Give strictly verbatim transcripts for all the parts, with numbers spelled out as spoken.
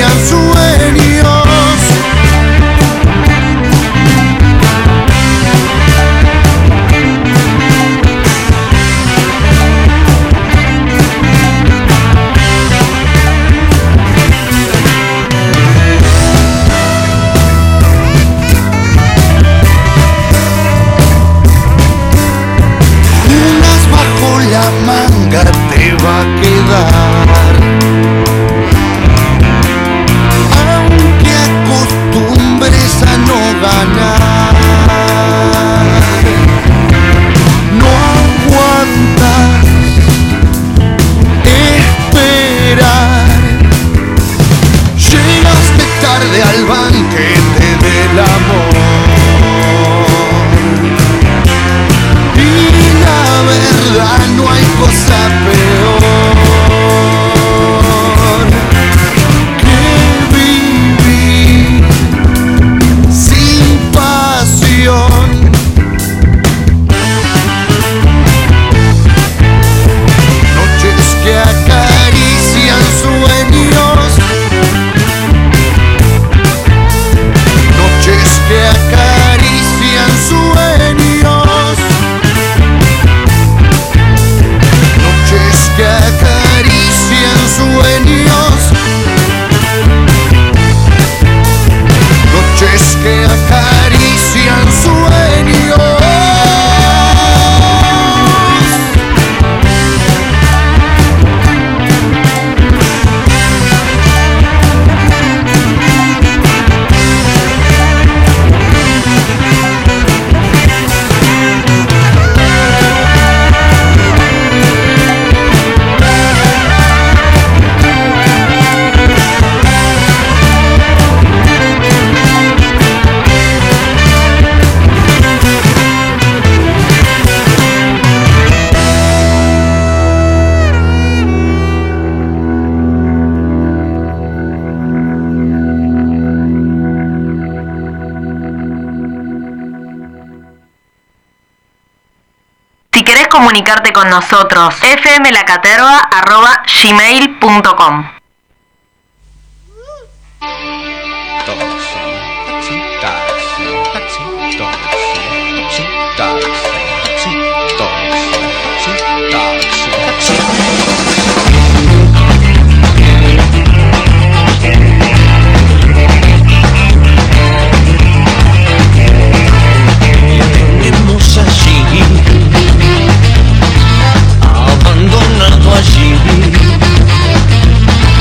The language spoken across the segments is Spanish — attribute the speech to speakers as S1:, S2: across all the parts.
S1: Comunicarte con nosotros. f m la caterva arroba gmail punto com.
S2: Abandonado allí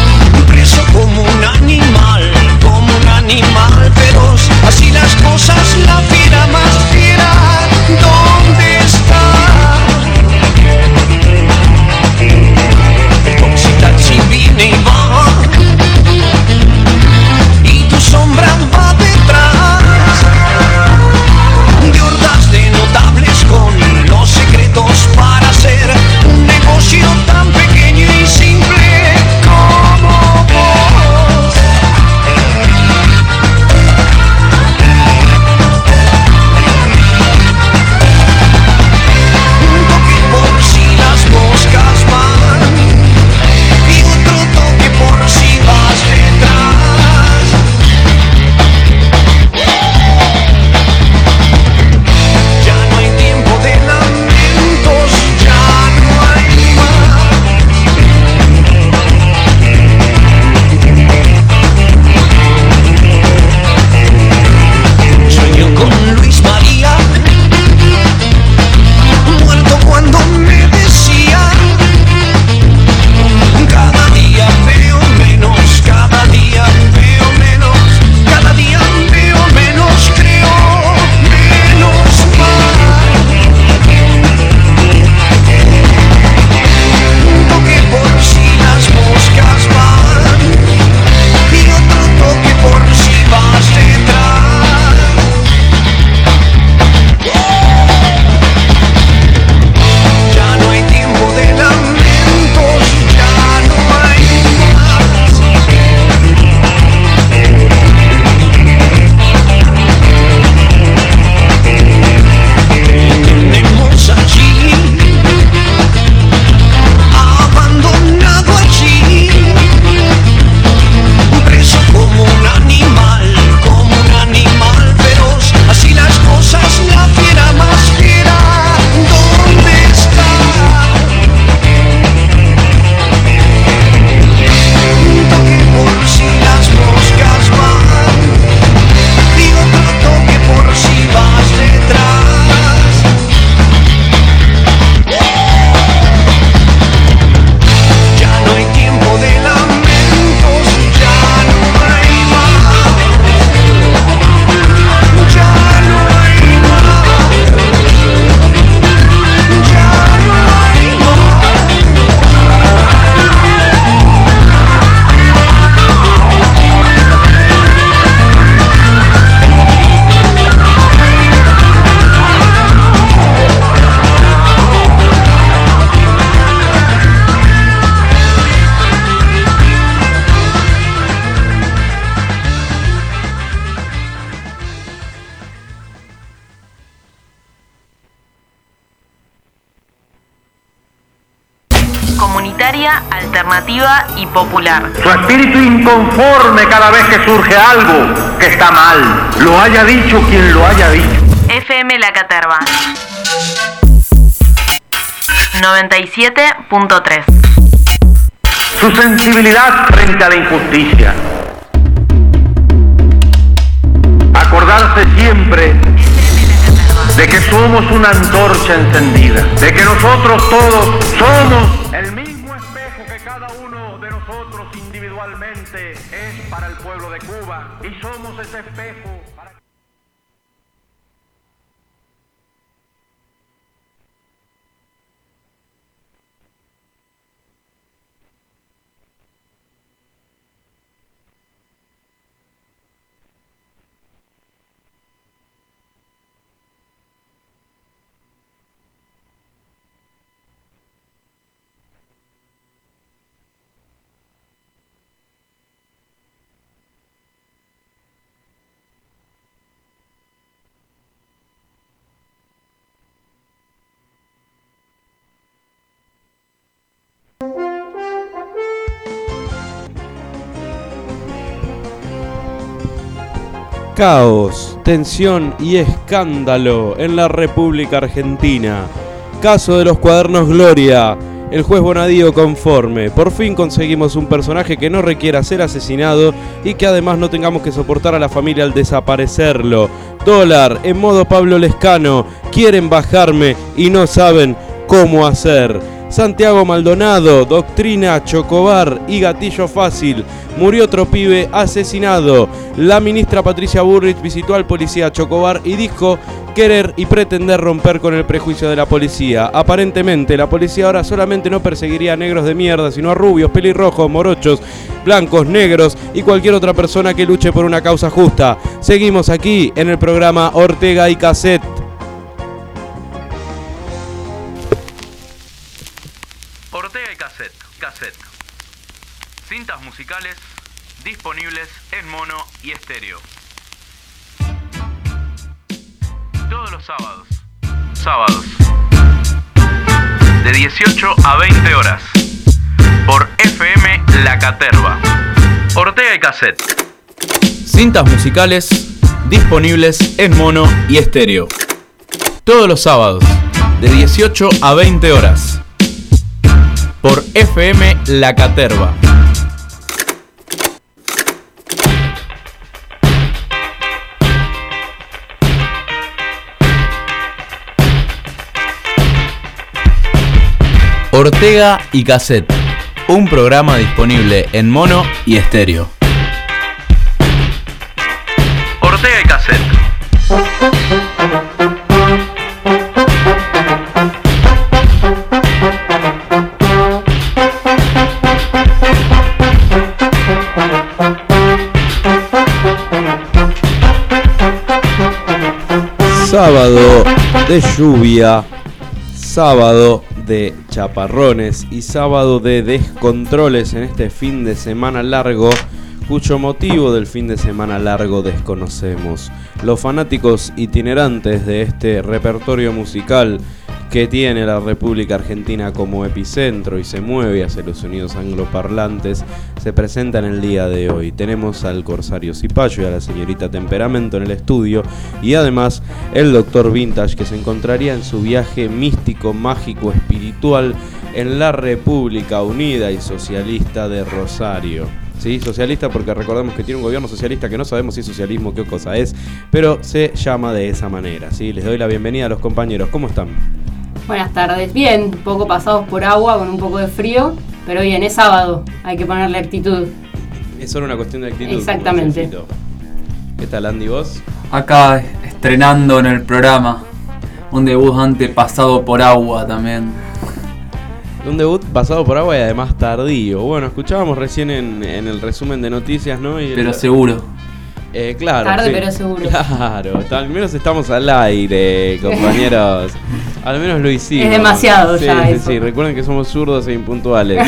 S1: Solidaria, alternativa y popular.
S2: Su espíritu inconforme cada vez que surge algo que está mal. Lo haya dicho quien lo haya dicho.
S1: F M La Caterva noventa y siete punto tres.
S2: Su sensibilidad frente a la injusticia. Acordarse siempre de que somos una antorcha encendida, de que nosotros todos somos el mismo espejo que cada uno de nosotros individualmente es para el pueblo de Cuba, y somos ese espejo para...
S3: Caos, tensión y escándalo en la República Argentina. Caso de los cuadernos Gloria. El juez Bonadío conforme. Por fin conseguimos un personaje que no requiera ser asesinado y que además no tengamos que soportar a la familia al desaparecerlo. Dólar, en modo Pablo Lescano. Quieren bajarme y no saben cómo hacer. Santiago Maldonado, doctrina, Chocobar y gatillo fácil. Murió otro pibe asesinado. La ministra Patricia Bullrich visitó al policía Chocobar y dijo querer y pretender romper con el prejuicio de la policía. Aparentemente la policía ahora solamente no perseguiría a negros de mierda, sino a rubios, pelirrojos, morochos, blancos, negros y cualquier otra persona que luche por una causa justa. Seguimos aquí en el programa Ortega y Cassette.
S4: Ortega y Cassette, cassette. Cintas musicales disponibles en mono y estéreo. Todos los sábados. Sábados. De dieciocho a veinte horas. Por F M La Caterva. Ortega y Cassette. Cintas musicales disponibles en mono y estéreo. Todos los sábados. De dieciocho a veinte horas. Por F M La Caterva. Ortega y Cassette, un programa disponible en mono y estéreo. Ortega y Cassette.
S3: Sábado de lluvia, sábado de chaparrones y sábado de descontroles en este fin de semana largo, cuyo motivo del fin de semana largo desconocemos. Los fanáticos itinerantes de este repertorio musical que tiene la República Argentina como epicentro y se mueve hacia los sonidos angloparlantes, se presentan el día de hoy. Tenemos al Corsario Cipayo y a la señorita Temperamento en el estudio y además el doctor Vintage, que se encontraría en su viaje místico, mágico, espiritual en la República Unida y Socialista de Rosario. Sí, socialista porque recordemos que tiene un gobierno socialista que no sabemos si es socialismo o qué cosa es, pero se llama de esa manera. ¿Sí? Les doy la bienvenida a los compañeros. ¿Cómo están?
S5: Buenas tardes, bien, un poco pasados por agua, con un poco de frío, pero bien, es sábado, hay que ponerle actitud.
S3: Es solo una cuestión de actitud.
S5: Exactamente.
S3: ¿Qué tal, Andy, vos?
S6: Acá estrenando en el programa, un debut antes pasado por agua también.
S3: Un debut pasado por agua y además tardío. Bueno, escuchábamos recién en, en el resumen de noticias, ¿no? Y
S6: pero
S3: el,
S6: seguro.
S3: Eh, claro.
S5: Tarde,
S3: sí.
S5: pero seguro.
S3: Claro, al menos estamos al aire, compañeros. Al menos lo hicimos.
S5: Es demasiado
S3: sí,
S5: ya
S3: sí,
S5: eso.
S3: Sí, recuerden que somos zurdos e impuntuales.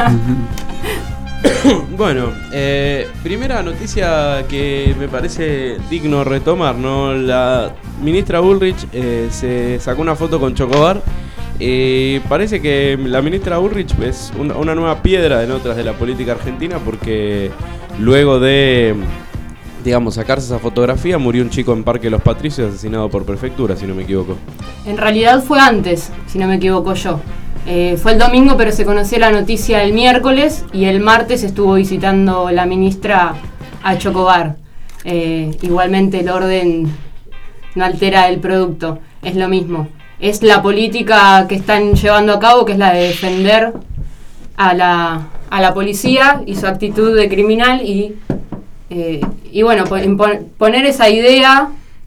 S3: Bueno, eh, primera noticia que me parece digno retomar, ¿no? La ministra Bullrich eh, se sacó una foto con Chocobar Eh, parece que la ministra Bullrich es una, una nueva piedra en otras de la política argentina, porque luego de, digamos, sacarse esa fotografía, murió un chico en Parque Los Patricios asesinado por prefectura, si no me equivoco.
S5: En realidad fue antes, si no me equivoco yo. Eh, fue el domingo, pero se conoció la noticia el miércoles y el martes estuvo visitando la ministra a Chocobar. Eh, igualmente el orden no altera el producto, es lo mismo. Es la política que están llevando a cabo, que es la de defender a la, a la policía y su actitud de criminal y, eh, y bueno, pon, poner esa idea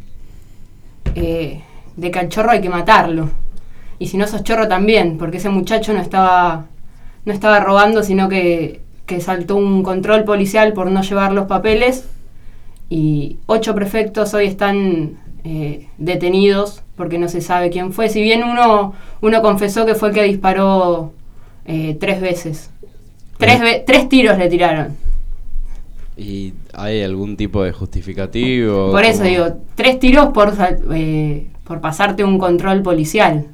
S5: eh, de que al chorro hay que matarlo. Y si no sos chorro también, porque ese muchacho no estaba no estaba robando, sino que, que saltó un control policial por no llevar los papeles. Y ocho prefectos hoy están eh, detenidos porque no se sabe quién fue. Si bien uno uno confesó que fue el que disparó eh, tres veces. Tres, ve- tres tiros le tiraron.
S3: ¿Y hay algún tipo de justificativo?
S5: Por eso
S3: como...
S5: digo, tres tiros por, eh, por pasarte un control policial.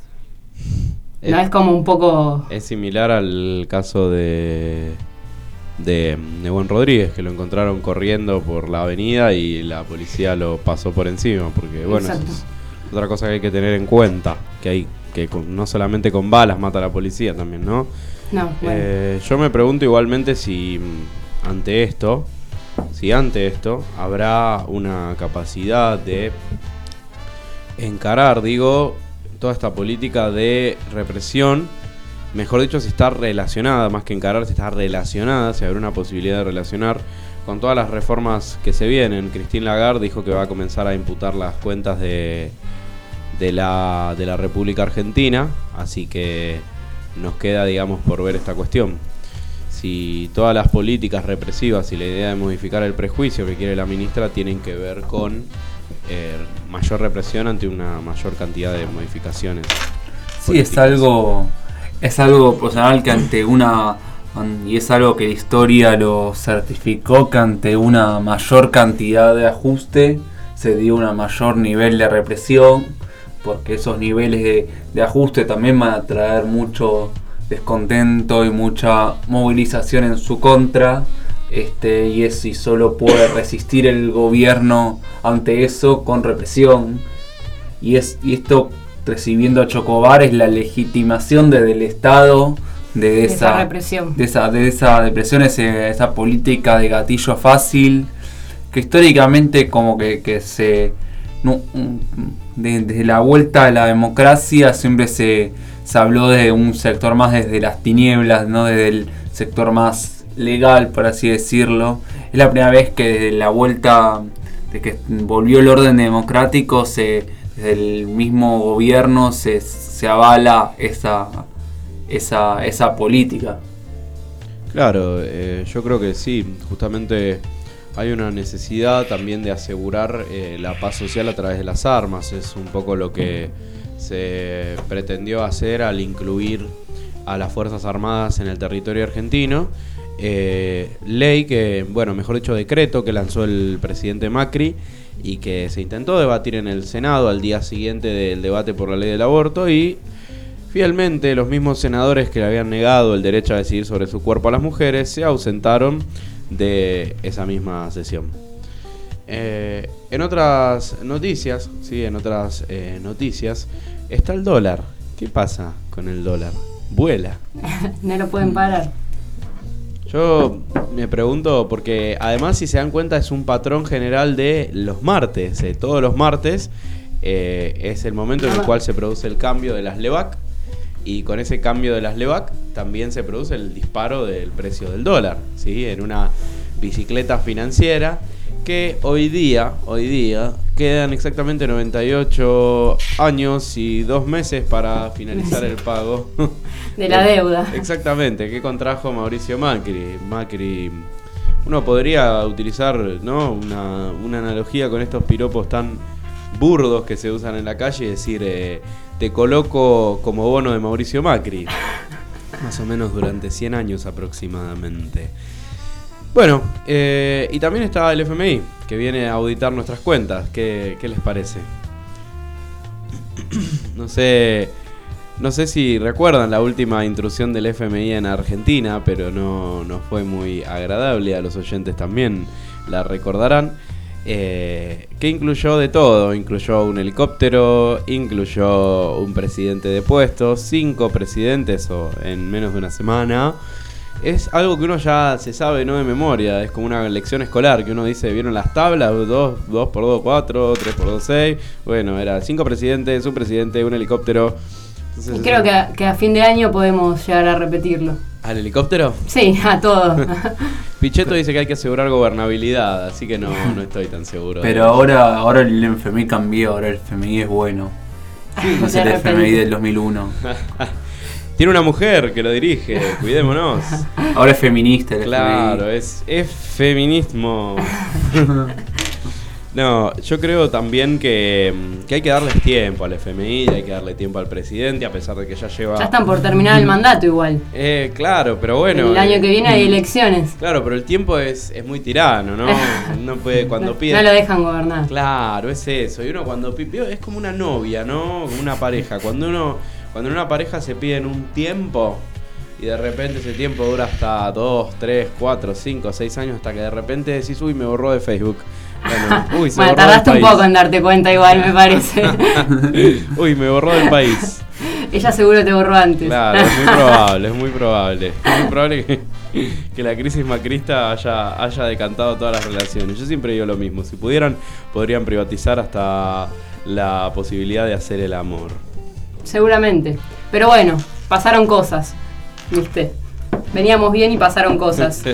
S5: ¿No es como un poco...?
S3: Es similar al caso de de Nebuen Rodríguez, que lo encontraron corriendo por la avenida y la policía lo pasó por encima, porque bueno, eso es otra cosa que hay que tener en cuenta, que hay que con, no solamente con balas mata a la policía también, ¿no?
S5: No, bueno.
S3: Eh, yo me pregunto igualmente si ante esto, si ante esto habrá una capacidad de encarar, digo, toda esta política de represión, mejor dicho, si está relacionada, más que encarar, si está relacionada, si habrá una posibilidad de relacionar con todas las reformas que se vienen. Christine Lagarde dijo que va a comenzar a imputar las cuentas de, de, la, de la República Argentina, así que nos queda, digamos, por ver esta cuestión. Si todas las políticas represivas y la idea de modificar el prejuicio que quiere la ministra tienen que ver con Eh, mayor represión ante una mayor cantidad de modificaciones.
S6: Sí, políticas. es algo es algo personal que ante una y es algo que la historia lo certificó, que ante una mayor cantidad de ajuste se dio un mayor nivel de represión, porque esos niveles de, de ajuste también van a traer mucho descontento y mucha movilización en su contra. Este, y es y solo puede resistir el gobierno ante eso con represión, y es y esto, recibiendo a Chocobar, es la legitimación desde el Estado de, de esa,
S5: esa represión,
S6: de esa de esa depresión, ese, esa política de gatillo fácil que históricamente como que, que se no, de, desde la vuelta a la democracia siempre se, se habló de un sector más desde las tinieblas, no desde el sector más legal, por así decirlo. Es la primera vez que desde la vuelta de que volvió el orden democrático, se, desde el mismo gobierno se, se avala esa, esa, esa política.
S3: Claro, eh, yo creo que sí, justamente hay una necesidad también de asegurar eh, la paz social a través de las armas. Es un poco lo que se pretendió hacer al incluir a las Fuerzas Armadas en el territorio argentino. Eh, ley que, bueno, mejor dicho, decreto que lanzó el presidente Macri y que se intentó debatir en el Senado al día siguiente del debate por la ley del aborto, y fielmente los mismos senadores que le habían negado el derecho a decidir sobre su cuerpo a las mujeres se ausentaron de esa misma sesión. Eh, en otras noticias, sí, en otras eh, noticias está el dólar. ¿Qué pasa con el dólar? Vuela.
S5: No lo pueden parar.
S3: Yo me pregunto, porque además, si se dan cuenta, es un patrón general de los martes. Eh, todos los martes eh, es el momento en el cual se produce el cambio de las LEVAC, y con ese cambio de las LEVAC también se produce el disparo del precio del dólar, ¿sí? En una bicicleta financiera que hoy día, hoy día quedan exactamente noventa y ocho años y dos meses para finalizar el pago
S5: de la deuda.
S3: Exactamente, que contrajo Mauricio Macri. Macri, uno podría utilizar, ¿no?, una, una analogía con estos piropos tan burdos que se usan en la calle y decir, eh, te coloco como bono de Mauricio Macri, más o menos durante cien años aproximadamente. Bueno, eh, y también está el F M I, que viene a auditar nuestras cuentas. ¿Qué, qué les parece? No sé, No sé si recuerdan la última intrusión del F M I en Argentina, pero no, no fue muy agradable, a los oyentes también la recordarán. Eh, que incluyó de todo, incluyó un helicóptero, incluyó un presidente de puesto, cinco presidentes o en menos de una semana. Es algo que uno ya se sabe, no de memoria, es como una lección escolar que uno dice, ¿vieron las tablas? dos por dos, cuatro, tres por dos, seis. Bueno, era cinco presidentes, un presidente, un helicóptero. Entonces,
S5: y creo que a, que a fin de año podemos llegar a repetirlo.
S3: ¿Al helicóptero?
S5: Sí, a todo.
S3: Pichetto dice que hay que asegurar gobernabilidad, así que no, no estoy tan seguro.
S6: Pero ahora, ahora el F M I cambió, ahora el F M I es bueno. No es el F M I del dos mil uno.
S3: Tiene una mujer que lo dirige, cuidémonos.
S6: Ahora es feminista el
S3: Claro,
S6: F M I.
S3: es, es feminismo. No, yo creo también que, que hay que darles tiempo al F M I, hay que darle tiempo al presidente, a pesar de que ya lleva...
S5: Ya están por terminar el mandato igual.
S3: Eh, claro, pero bueno...
S5: El año
S3: eh,
S5: que viene hay elecciones.
S3: Claro, pero el tiempo es, es muy tirano, ¿no? No puede, cuando pide...
S5: No lo dejan gobernar.
S3: Claro, es eso. Y uno cuando pide... Es como una novia, ¿no? Como una pareja. Cuando uno... Cuando en una pareja se piden un tiempo... Y de repente ese tiempo dura hasta dos, tres, cuatro, cinco, seis años, hasta que de repente decís, uy, me borró de Facebook. Bueno, uy, se
S5: bueno
S3: borró
S5: tardaste
S3: del
S5: un
S3: país.
S5: poco en darte cuenta igual, me parece.
S3: Uy, me borró del país.
S5: Ella seguro te borró antes.
S3: Claro, es muy probable, es muy probable. Es muy probable que, que la crisis macrista haya, haya decantado todas las relaciones. Yo siempre digo lo mismo, si pudieran, podrían privatizar hasta la posibilidad de hacer el amor.
S5: Seguramente. Pero bueno, pasaron cosas. ¿Viste? Veníamos bien y pasaron cosas.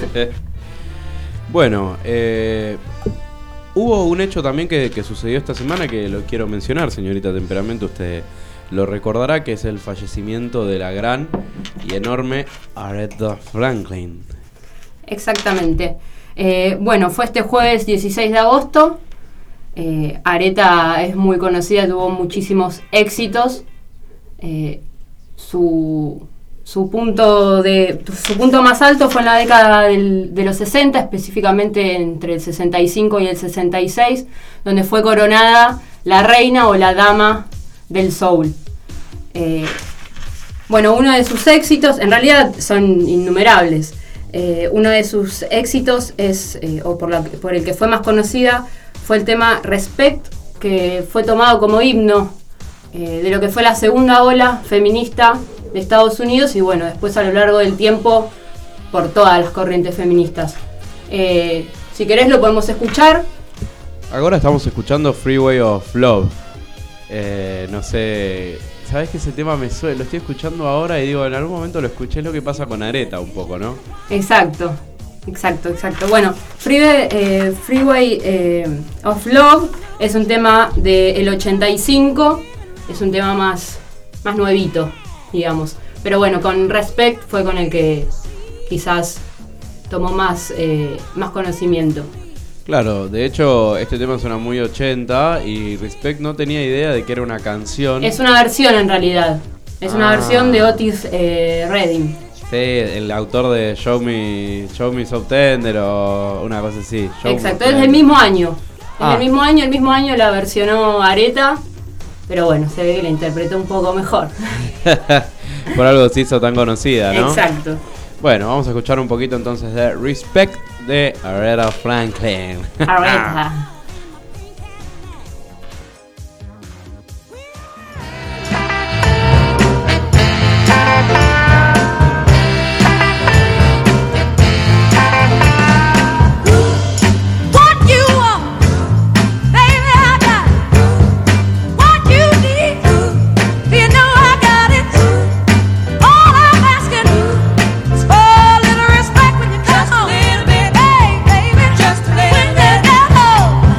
S3: Bueno, eh, hubo un hecho también que, que sucedió esta semana que lo quiero mencionar, señorita Temperamento, usted lo recordará, que es el fallecimiento de la gran y enorme Aretha Franklin.
S5: Exactamente. Eh, bueno, fue este jueves dieciséis de agosto. Eh, Aretha es muy conocida, tuvo muchísimos éxitos. Eh, su... Su punto, de, su punto más alto fue en la década del, de los sesenta, específicamente entre el sesenta y cinco y el sesenta y seis, donde fue coronada la reina o la dama del soul. Eh, bueno, uno de sus éxitos, en realidad son innumerables, eh, uno de sus éxitos es, eh, o por, la, por el que fue más conocida, fue el tema Respect, que fue tomado como himno eh, de lo que fue la segunda ola feminista de Estados Unidos y bueno, después a lo largo del tiempo por todas las corrientes feministas. Eh, si querés lo podemos escuchar.
S3: Ahora estamos escuchando Freeway of Love. Eh, no sé, ¿sabés que ese tema me suena? Lo estoy escuchando ahora y digo, en algún momento lo escuché, es lo que pasa con Aretha un poco, ¿no?
S5: Exacto, exacto, exacto. Bueno, Freeway, eh, Freeway eh, of Love es un tema del ochenta y cinco, es un tema más, más nuevito, digamos. Pero bueno, con Respect fue con el que quizás tomó más, eh, más conocimiento.
S3: Claro, de hecho este tema suena muy ochenta y Respect no tenía idea de que era una canción.
S5: Es una versión en realidad, es una
S3: Ah.
S5: versión de Otis eh, Redding.
S3: Sí, el autor de Show Me, Show Me So Tender o una cosa así. Show
S5: Exacto,
S3: Me
S5: es del mismo año.
S3: Ah.
S5: Es del mismo año, el mismo año la versionó Aretha, pero bueno, se ve que la interpretó un poco mejor.
S3: Por algo se hizo tan conocida, ¿no?
S5: Exacto.
S3: Bueno, vamos a escuchar un poquito entonces de Respect de Aretha Franklin.
S5: Aretha.
S7: Just a little bit, hey, baby, just a little bit.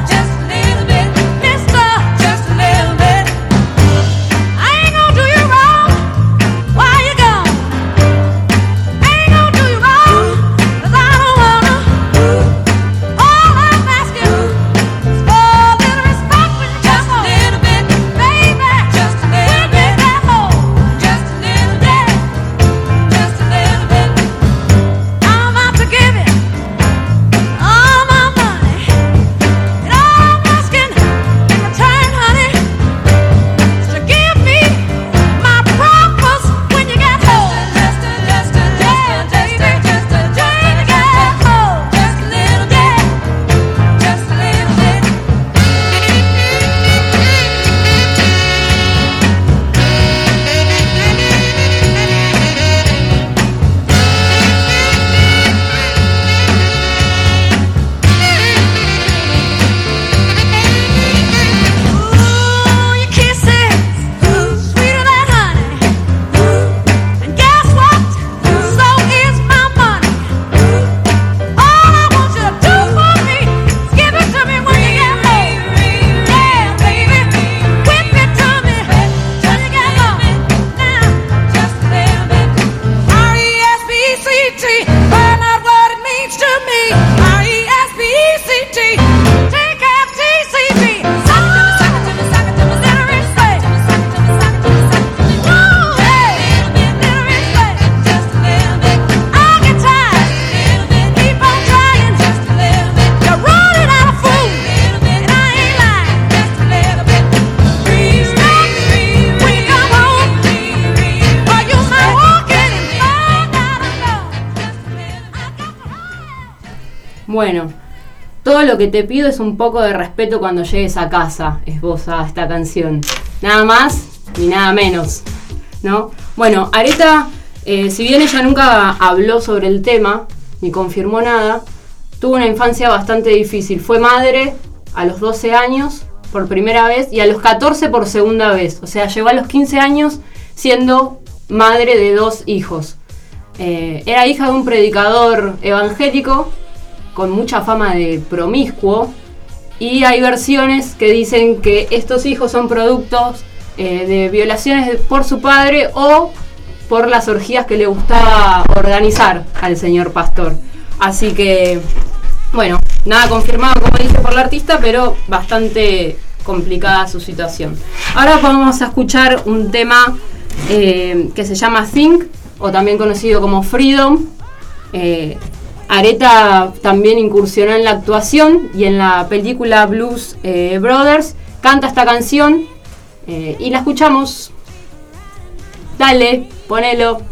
S5: Bueno, todo lo que te pido es un poco de respeto cuando llegues a casa, esboza esta canción. Nada más ni nada menos, ¿no? Bueno, Aretha, eh, si bien ella nunca habló sobre el tema, ni confirmó nada, tuvo una infancia bastante difícil. Fue madre a los doce años por primera vez y a los catorce por segunda vez. O sea, llegó a los quince años siendo madre de dos hijos. Eh, era hija de un predicador evangélico con mucha fama de promiscuo, y hay versiones que dicen que estos hijos son productos eh, de violaciones de, por su padre o por las orgías que le gustaba organizar al señor pastor. Así que, bueno, nada confirmado, como dije, por la artista, pero bastante complicada su situación. Ahora vamos a escuchar un tema eh, que se llama Think, o también conocido como Freedom. Eh, Aretha también incursionó en la actuación y en la película Blues eh, Brothers. Canta esta canción eh, y la escuchamos. Dale, ponelo.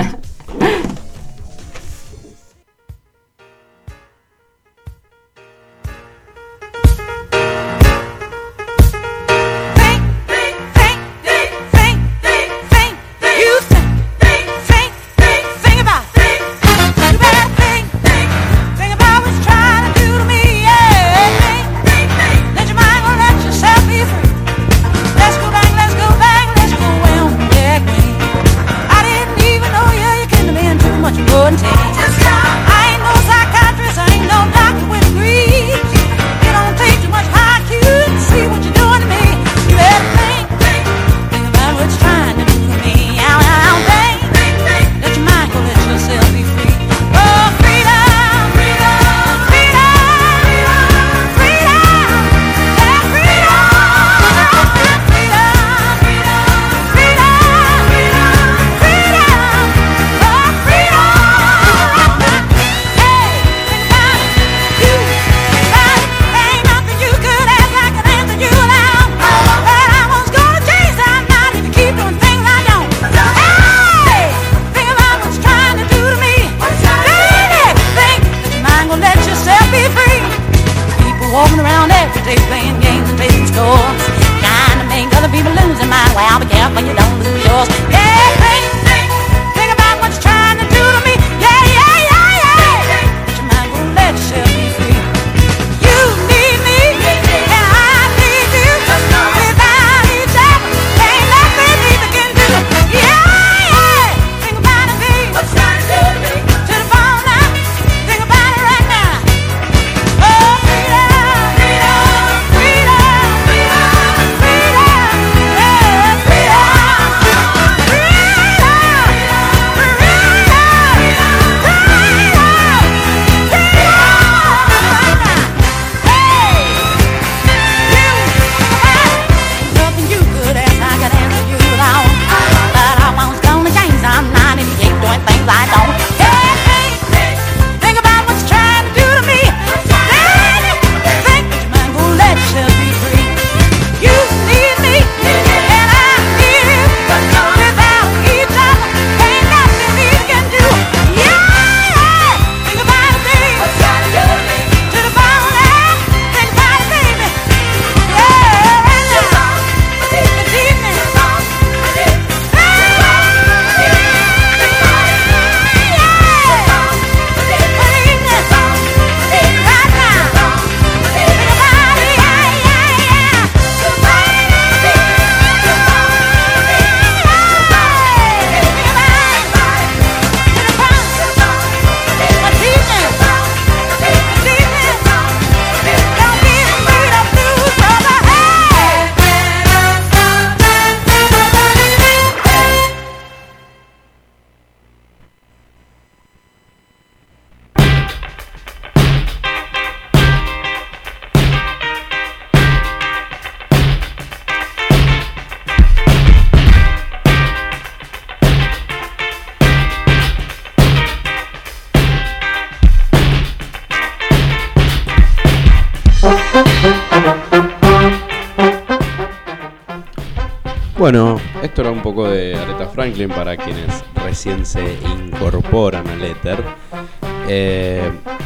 S3: Bueno, esto era un poco de Aretha Franklin para quienes recién se incorporan al éter. Eh,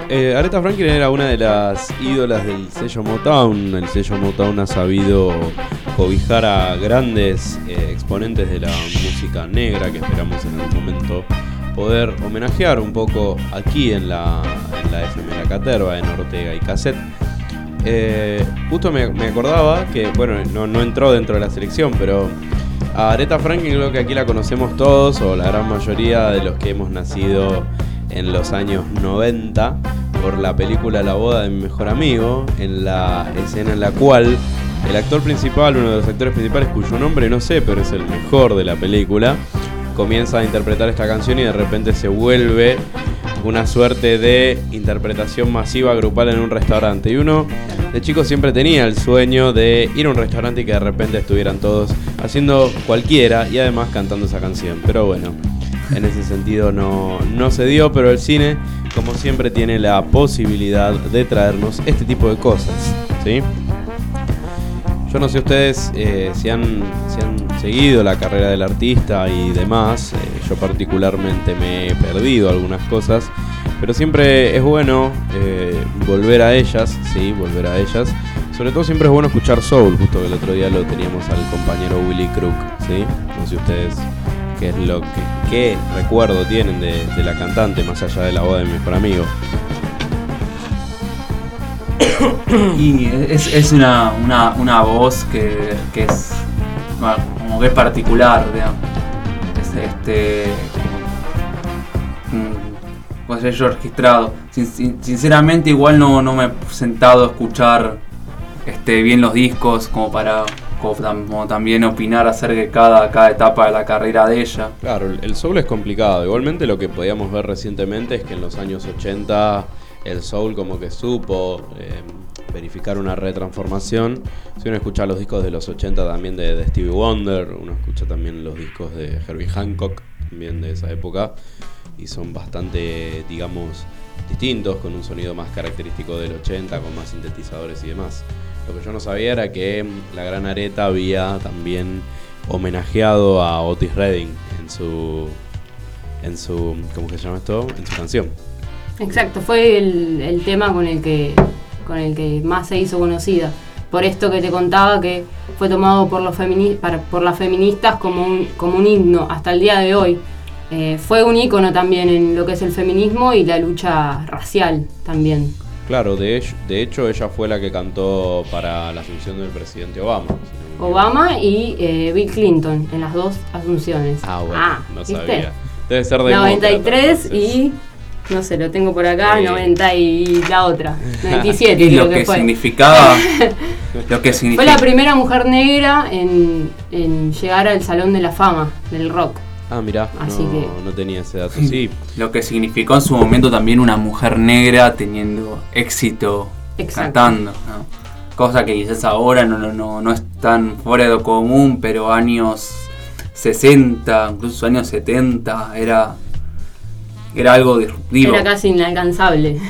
S3: eh, Aretha Franklin era una de las ídolas del sello Motown. El sello Motown ha sabido cobijar a grandes eh, exponentes de la música negra, que esperamos en algún momento poder homenajear un poco aquí en la, en la F M La Caterva, en Ortega y Cassette. Eh, justo me, me acordaba que, bueno, no, no entró dentro de la selección, pero a Aretha Franklin creo que aquí la conocemos todos, o la gran mayoría de los que hemos nacido en los años noventa, por la película La boda de mi mejor amigo, en la escena en la cual el actor principal, uno de los actores principales, cuyo nombre no sé, pero es el mejor de la película, comienza a interpretar esta canción y de repente se vuelve una suerte de interpretación masiva grupal en un restaurante. Y uno de chico siempre tenía el sueño de ir a un restaurante y que de repente estuvieran todos haciendo cualquiera y además cantando esa canción. Pero bueno, en ese sentido no, no se dio, pero el cine, como siempre, tiene la posibilidad de traernos este tipo de cosas, ¿sí? Yo no sé ustedes eh, si, han, si han seguido la carrera del artista y demás. Eh, yo particularmente me he perdido algunas cosas, pero siempre es bueno eh, volver a ellas, sí, volver a ellas. Sobre todo siempre es bueno escuchar soul, justo que el otro día lo teníamos al compañero Willy Crook, ¿sí? No sé ustedes qué es lo que qué recuerdo tienen de, de la cantante, más allá de La boda de mi mejor amigo.
S6: Y es, es una, una, una voz que, que es bueno, como que es particular, digamos. Es, este puede ser yo registrado. Sin, sin, sinceramente igual no, no me he sentado a escuchar este, bien los discos como para como, como también opinar acerca de cada, cada etapa de la carrera de ella.
S3: Claro, el, el soul es complicado. Igualmente lo que podíamos ver recientemente es que en los años ochenta el soul como que supo eh, verificar una retransformación. Si uno escucha los discos de los ochenta también de, de Stevie Wonder, uno escucha también los discos de Herbie Hancock, también de esa época, y son bastante, digamos, distintos, con un sonido más característico del ochenta, con más sintetizadores y demás. Lo que yo no sabía era que la gran Aretha había también homenajeado a Otis Redding en su, en su, ¿cómo se llama esto? En su canción.
S5: Exacto, fue el, el tema con el que con el que más se hizo conocida. Por esto que te contaba, que fue tomado por los femini- para, por las feministas como un, como un himno hasta el día de hoy. Eh, fue un ícono también en lo que es el feminismo y la lucha racial también.
S3: Claro, de, hecho, de hecho ella fue la que cantó para la asunción del presidente Obama. Si no
S5: Obama y eh, Bill Clinton en las dos asunciones.
S3: Ah, bueno,
S5: ah,
S3: no
S5: ¿viste?
S3: sabía. Debe ser de
S5: noventa y tres y... no sé, lo tengo por acá,
S3: sí.
S5: noventa y la otra, noventa y siete.
S6: Y
S5: creo
S6: lo que,
S5: que fue.
S6: significaba lo que significa.
S5: Fue la primera mujer negra en, en llegar al Salón de la Fama del rock.
S3: Ah, mirá,
S5: Así
S3: no,
S5: que...
S3: no tenía ese dato, sí.
S6: Lo que significó en su momento también una mujer negra teniendo éxito
S5: Exacto.
S6: cantando, ¿no? Cosa que quizás ahora no, no, no, no es tan fuera de lo común, pero años sesenta, incluso años setenta, era... Era algo disruptivo.
S5: Era casi inalcanzable.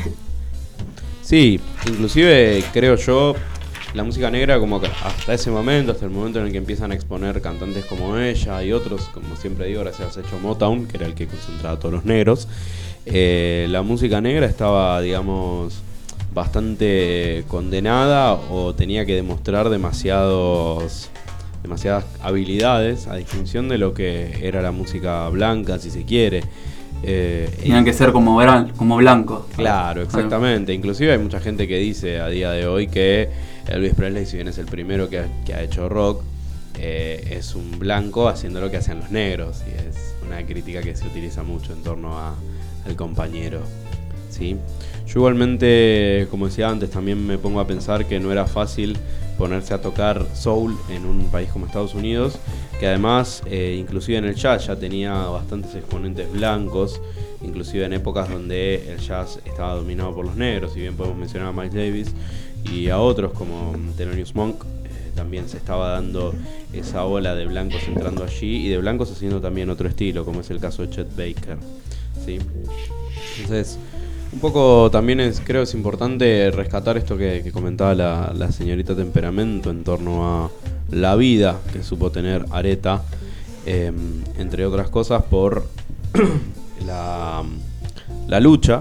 S3: Sí, inclusive creo yo, la música negra como que hasta ese momento, hasta el momento en el que empiezan a exponer cantantes como ella y otros, como siempre digo, gracias al hecho Motown, que era el que concentraba a todos los negros, eh, la música negra estaba, digamos, bastante condenada o tenía que demostrar demasiados... demasiadas habilidades, a distinción de lo que era la música blanca, si se quiere. Eh,
S6: Tenían que ser como, eran, como blancos.
S3: Claro, exactamente. Inclusive hay mucha gente que dice a día de hoy que Elvis Presley, si bien es el primero que ha, que ha hecho rock, eh, es un blanco haciendo lo que hacían los negros. Y es una crítica que se utiliza mucho en torno a, al compañero, ¿sí? Yo igualmente, como decía antes, también me pongo a pensar que no era fácil ponerse a tocar soul en un país como Estados Unidos, que además, eh, inclusive en el jazz ya tenía bastantes exponentes blancos, inclusive en épocas donde el jazz estaba dominado por los negros. Si bien podemos mencionar a Miles Davis y a otros como Thelonious Monk, eh, también se estaba dando esa ola de blancos entrando allí y de blancos haciendo también otro estilo, como es el caso de Chet Baker, ¿sí? Entonces, un poco también es, creo es importante rescatar esto que, que comentaba la, la señorita Temperamento en torno a la vida que supo tener Aretha, eh, entre otras cosas por la, la lucha y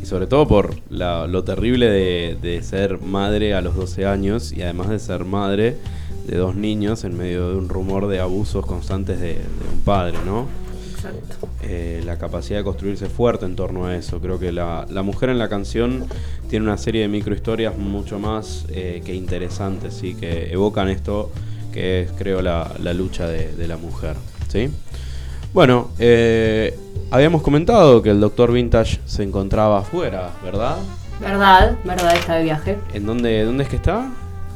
S3: y sobre todo por la, lo terrible de, de ser madre a los doce años y además de ser madre de dos niños en medio de un rumor de abusos constantes de, de un padre, ¿no?
S5: Exacto.
S3: Eh, la capacidad de construirse fuerte en torno a eso. Creo que la, la mujer en la canción tiene una serie de microhistorias mucho más eh, que interesantes, ¿sí? Que evocan esto que es, creo, la, la lucha de, de la mujer, ¿sí? Bueno, eh, habíamos comentado que el doctor Vintage se encontraba afuera, ¿verdad?
S5: Verdad, verdad, está de viaje.
S3: ¿En dónde, dónde es que está?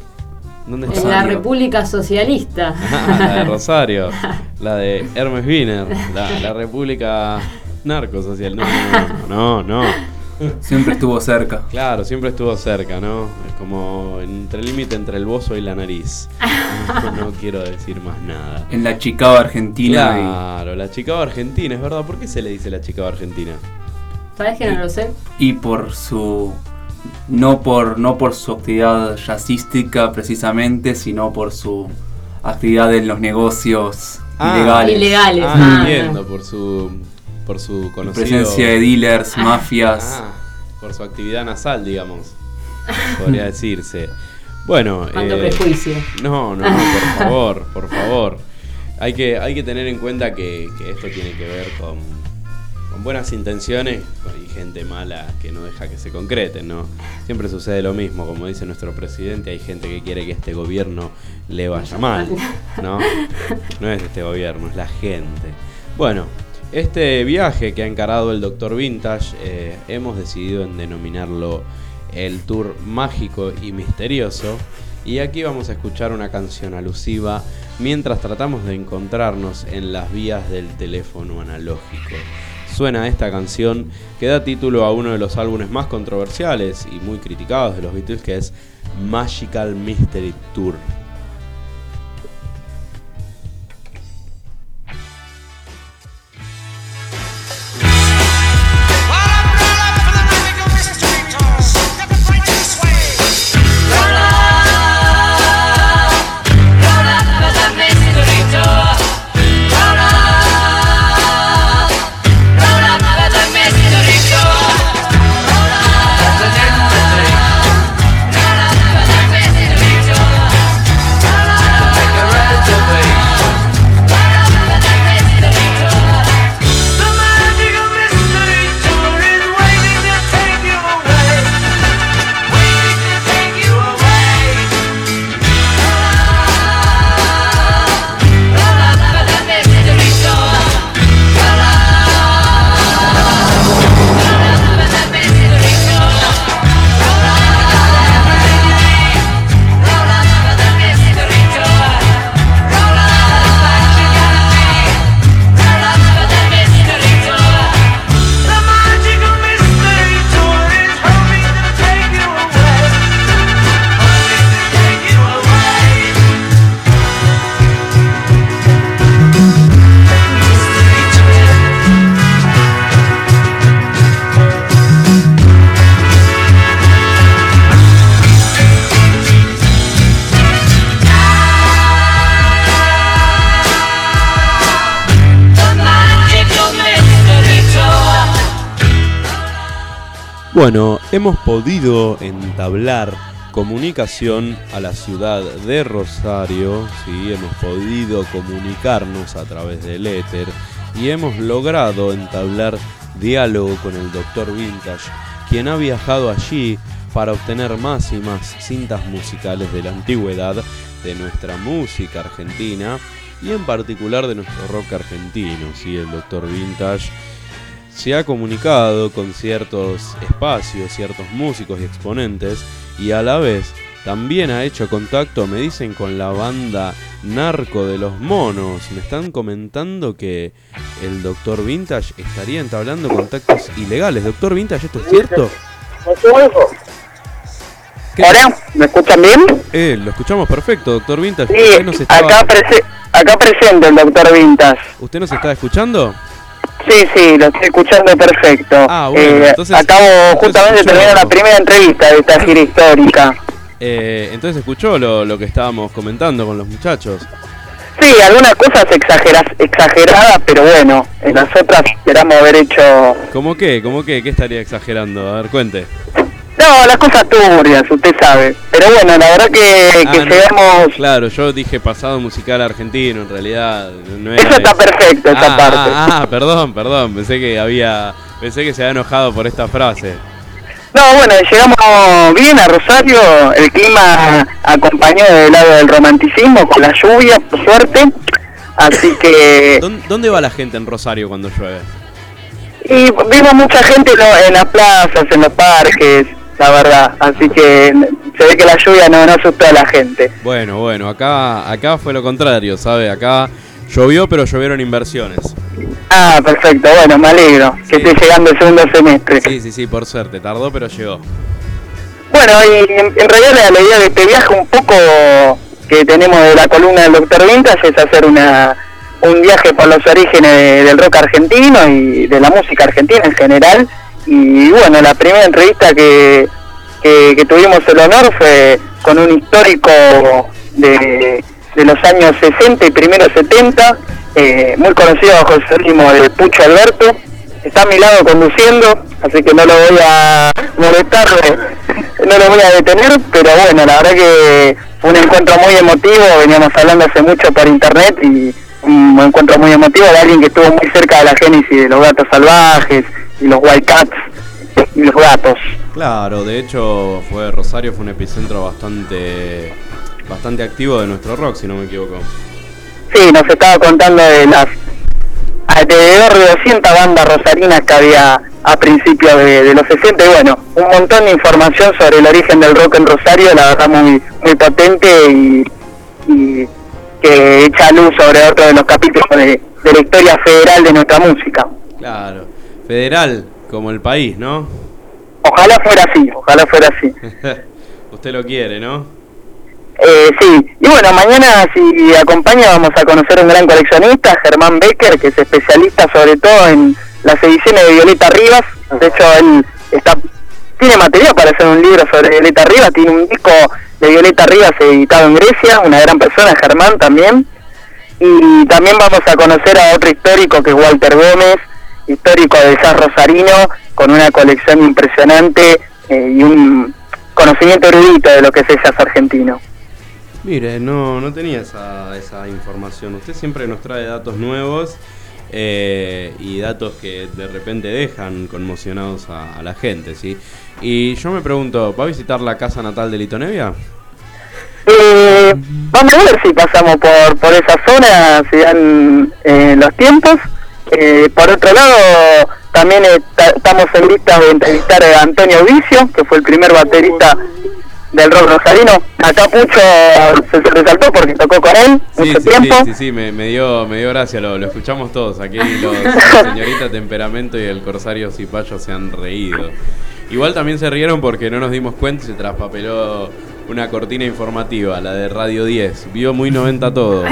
S3: ¿Dónde está?
S5: En la República Socialista.
S3: Ah, la de Rosario, la de Hermes Wiener, la, la República Narcosocial. No, no, no, no.
S6: Siempre estuvo cerca.
S3: Claro, siempre estuvo cerca, ¿no? Es como entre el límite entre el bozo y la nariz. No, no quiero decir más nada.
S6: En la Chicago Argentina.
S3: Claro, la Chicago Argentina, es verdad. ¿Por qué se le dice la Chicago Argentina?
S5: ¿Sabes que no lo sé?
S6: Y por su... No por, no por su actividad jazzística precisamente, sino por su actividad en los negocios
S3: Ah,
S6: ilegales.
S5: Ilegales.
S3: Ah,
S5: Ah,
S3: entiendo, por su, por su conocido...
S6: Presencia de dealers, mafias.
S3: Ah, por su actividad nasal, digamos, podría decirse. Bueno,
S5: Cuánto
S3: eh,
S5: prejuicio.
S3: no, no, no, por favor, por favor. Hay que, hay que tener en cuenta que, que esto tiene que ver con, con buenas intenciones y gente mala que no deja que se concreten, ¿no? Siempre sucede lo mismo, como dice nuestro presidente, hay gente que quiere que este gobierno le vaya mal, ¿no? No es este gobierno, es la gente. Bueno, este viaje que ha encarado el doctor Vintage, eh, hemos decidido en denominarlo el Tour Mágico y Misterioso. Y aquí vamos a escuchar una canción alusiva mientras tratamos de encontrarnos en las vías del teléfono analógico. Suena esta canción que da título a uno de los álbumes más controversiales y muy criticados de los Beatles, que es Magical Mystery Tour. Bueno, hemos podido entablar comunicación a la ciudad de Rosario, ¿sí? Hemos podido comunicarnos a través del éter y hemos logrado entablar diálogo con el doctor Vintage, quien ha viajado allí para obtener más y más cintas musicales de la antigüedad de nuestra música argentina y en particular de nuestro rock argentino, ¿sí? El doctor Vintage se ha comunicado con ciertos espacios, ciertos músicos y exponentes, y a la vez también ha hecho contacto, me dicen, con la banda Narco de los Monos. Me están comentando que el doctor Vintage estaría entablando contactos ilegales. Doctor Vintage, ¿esto es cierto? ¿Qué?
S7: Hola, ¿me escuchan bien?
S3: Eh, lo escuchamos perfecto, doctor Vintage.
S7: Sí,
S3: ¿Usted nos estaba...
S7: acá, prese acá presente el doctor Vintage.
S3: ¿Usted nos está escuchando?
S7: Sí, sí, lo estoy escuchando perfecto.
S3: Ah, bueno,
S7: eh,
S3: entonces...
S7: Acabo
S3: entonces
S7: justamente de
S3: escuchó...
S7: terminar la primera entrevista de esta gira histórica.
S3: Eh, entonces escuchó lo, lo que estábamos comentando con los muchachos.
S7: Sí, algunas cosas exageras, exageradas, pero bueno, en las otras esperamos haber hecho...
S3: ¿Cómo qué? ¿Cómo qué? ¿Qué estaría exagerando? A ver, cuente.
S7: No, las cosas turbias, usted sabe. Pero bueno, la verdad que,
S3: Ah,
S7: que
S3: no.
S7: llegamos...
S3: Claro, yo dije pasado musical argentino, en realidad no era
S7: Eso está
S3: eso.
S7: perfecto, esa
S3: ah,
S7: parte.
S3: Ah, ah, perdón, perdón, pensé que había... Pensé que se había enojado por esta frase.
S7: No, bueno, llegamos bien a Rosario, el clima acompañó del lado del romanticismo, con la lluvia, por suerte, así que...
S3: ¿Dónde, dónde va la gente en Rosario cuando llueve?
S7: Y vimos mucha gente lo- en las plazas, en los parques, la verdad, así que se ve que la lluvia no, no asustó a la gente.
S3: Bueno, bueno, acá, acá fue lo contrario, ¿sabe? Acá llovió, pero llovieron inversiones.
S7: Ah, perfecto, bueno, me alegro que
S3: Sí.
S7: esté llegando el segundo semestre.
S3: Sí, sí, sí, por suerte, tardó, pero llegó.
S7: Bueno, y en, en realidad la, la idea de este viaje un poco que tenemos de la columna del doctor Vintage es hacer una un viaje por los orígenes de- del rock argentino y de la música argentina en general. Y bueno, la primera entrevista que, que, que tuvimos el honor fue con un histórico de, de los años sesenta y primeros setenta, eh, muy conocido bajo el seudónimo de Pucho Alberto. Está a mi lado conduciendo, así que no lo voy a molestar, no lo voy a detener, pero bueno, la verdad que fue un encuentro muy emotivo, veníamos hablando hace mucho por internet y un encuentro muy emotivo de alguien que estuvo muy cerca de la génesis de los Gatos Salvajes y los Wildcats y los gatos.
S3: Claro, de hecho fue Rosario fue un epicentro bastante bastante activo de nuestro rock, si no me equivoco.
S7: Sí, nos estaba contando de las alrededor de doscientas bandas rosarinas que había a principios de, de los sesenta y bueno, un montón de información sobre el origen del rock en Rosario, la verdad muy muy potente y, y que echa luz sobre otro de los capítulos de, de la historia federal de nuestra música.
S3: Claro, federal, como el país, ¿no?
S7: Ojalá fuera así, ojalá fuera así.
S3: Usted lo quiere, ¿no?
S7: Eh, sí, y bueno, mañana si acompaña vamos a conocer a un gran coleccionista, Germán Becker, que es especialista sobre todo en las ediciones de Violeta Rivas. De hecho, él está tiene material para hacer un libro sobre Violeta Rivas, tiene un disco de Violeta Rivas editado en Grecia, una gran persona, Germán también. Y también vamos a conocer a otro histórico que es Walter Gómez, histórico del jazz rosarino, con una colección impresionante eh, y un conocimiento erudito de lo que es el jazz argentino.
S3: Mire, no, no tenía esa, esa información. Usted siempre nos trae datos nuevos eh, y datos que de repente dejan conmocionados a, a la gente, ¿sí? Y yo me pregunto, ¿va a visitar la casa natal de Lito Nebbia?
S7: Eh, vamos a ver si pasamos por, por esa zona, si dan eh, los tiempos. Eh, por otro lado, también eh, estamos en lista de entrevistar a Antonio Vicio, que fue el primer baterista del rock rosarino. Acá Pucho se, se resaltó porque tocó con él
S3: Sí,
S7: mucho
S3: sí,
S7: tiempo.
S3: sí, sí, sí, me, me dio, me dio gracia, lo, lo escuchamos todos. Aquí los señorita Temperamento y el Corsario Cipayo se han reído. Igual también se rieron porque no nos dimos cuenta y se traspapeló una cortina informativa, la de Radio diez. Vio muy noventa todo.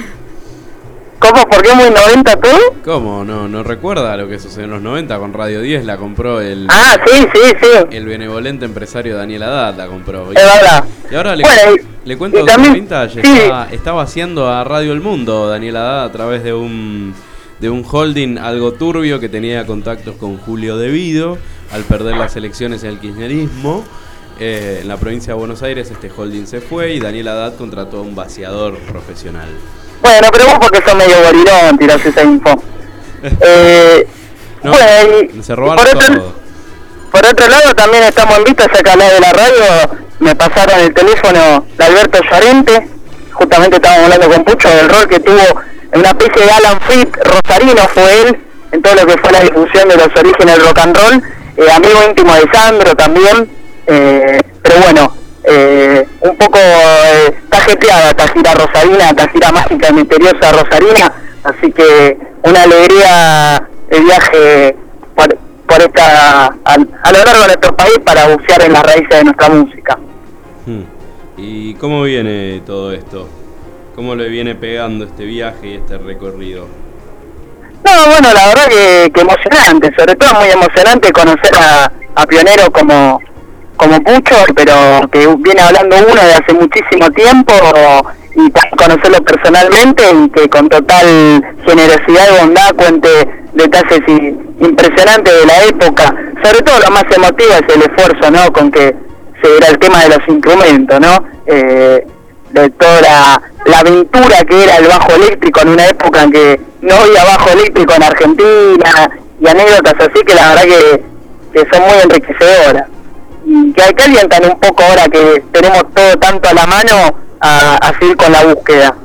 S7: ¿Cómo? ¿Por qué muy noventa todo?
S3: ¿Cómo? ¿No, no recuerda lo que sucedió en los noventa con Radio diez? La compró el,
S7: Ah, sí, sí, sí.
S3: el benevolente empresario Daniel Haddad, la compró.
S7: Es verdad.
S3: Y ahora le,
S7: Bueno, y-
S3: le cuento
S7: y
S3: a doctor
S7: también-
S3: Vintage,
S7: sí.
S3: está, está vaciando a Radio El Mundo Daniel Haddad a través de un de un holding algo turbio que tenía contactos con Julio Devido al perder las elecciones en el kirchnerismo. Eh, en la provincia de Buenos Aires este holding se fue y Daniel Haddad contrató a un vaciador profesional.
S7: Bueno, pero vos porque sos medio gorilón, tirás esa info. Eh,
S3: No,
S7: bueno, y-
S3: se
S7: y
S3: robaron
S7: por otro,
S3: todo.
S7: por otro lado también estamos en vista, acá al lado de la radio, me pasaron el teléfono de Alberto Llorente, justamente estábamos hablando con Pucho del rol que tuvo en una especie de Alan Freed rosarino, fue él, en todo lo que fue la difusión de los orígenes del rock and roll, eh, amigo íntimo de Sandro también, eh, pero bueno, eh, un poco eh, tajeteada esta gira rosarina, esta gira mágica y misteriosa rosarina, así que una alegría el viaje por, por esta a, a lo largo de nuestro país para bucear en las raíces de nuestra música.
S3: Hmm. ¿Y cómo viene todo esto? ¿Cómo le viene pegando este viaje y este recorrido?
S7: No, bueno, la verdad que, que emocionante, sobre todo muy emocionante conocer a, a pioneros como como Pucho, pero que viene hablando uno de hace muchísimo tiempo y conocerlo personalmente y que con total generosidad y bondad cuente detalles y, impresionantes de la época. Sobre todo lo más emotivo es el esfuerzo, ¿no?, con que se era el tema de los instrumentos, ¿no? Eh, de toda la, la aventura que era el bajo eléctrico en una época en que no había bajo eléctrico en Argentina, y anécdotas así que la verdad que, que son muy enriquecedoras. Y que, que alientan un poco ahora que tenemos todo tanto a la mano a, a seguir con la búsqueda.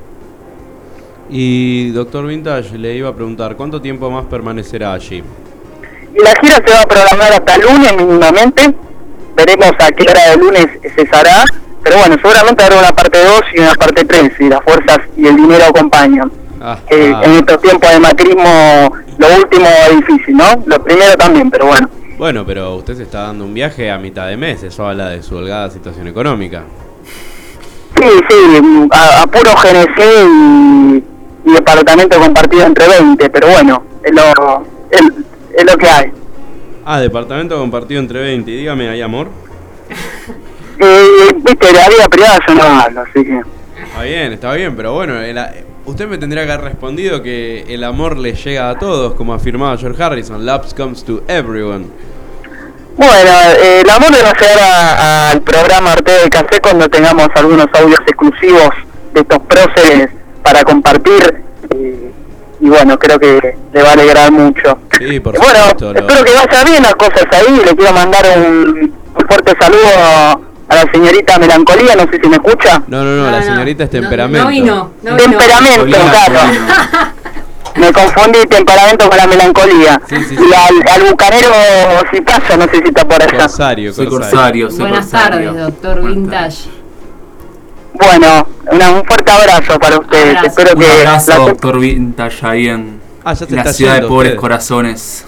S3: Y doctor Vintage, le iba a preguntar, ¿cuánto tiempo más permanecerá allí?
S7: Y la gira se va a programar hasta el lunes mínimamente, veremos a qué hora del lunes cesará, pero bueno, seguramente habrá una parte dos y una parte tres, si las fuerzas y el dinero acompañan.
S3: Ah,
S7: eh,
S3: ah.
S7: En estos tiempos de macrismo, lo último es difícil, ¿no? Lo primero también, pero bueno.
S3: Bueno, pero usted se está dando un viaje a mitad de mes, eso habla de su holgada situación económica.
S7: Sí, sí, a, a puro G N C y, y departamento compartido entre veinte, pero bueno, es lo, es, es lo que hay.
S3: Ah, departamento compartido entre veinte, y dígame, ¿hay amor?
S7: Eh, viste, de la vida privada yo no hablo, así que...
S3: Está bien, está bien, pero bueno, el, usted me tendría que haber respondido que el amor le llega a todos, como afirmaba George Harrison, love comes to everyone.
S7: Bueno, eh, el amor le va a llegar a- al programa Ortega y Cassé cuando tengamos algunos audios exclusivos de estos próceres para compartir, eh, y bueno, creo que le va a alegrar mucho.
S3: Sí, por
S7: Bueno,
S3: supuesto. lo-
S7: espero que vaya bien las cosas ahí, le quiero mandar un, un fuerte saludo a la señorita Melancolía, no sé si me escucha.
S3: No, no, no,
S5: No,
S3: la
S5: no,
S3: señorita es
S5: no,
S3: temperamento.
S5: no vino, no vino.
S7: Temperamento,
S6: Colina,
S7: claro.
S6: Colina.
S7: Me confundí temperamento con la melancolía.
S3: Sí, sí,
S7: Y
S3: sí.
S7: al, al bucanero Cipayo, no sé si está por allá.
S3: Corsario,
S6: Soy
S3: corsario.
S6: corsario, soy
S5: Buenas
S6: corsario.
S5: tardes, doctor
S6: Buenas
S5: Vintage.
S7: Bueno, una- un fuerte abrazo para ustedes.
S5: Abrazo.
S7: Espero
S6: tardes. Un
S7: que
S6: abrazo,
S7: la-
S6: doctor Vintage, ahí en,
S3: Ah, ya se
S6: en la
S3: está
S6: ciudad de
S3: yendo
S6: pobres
S3: usted.
S6: corazones.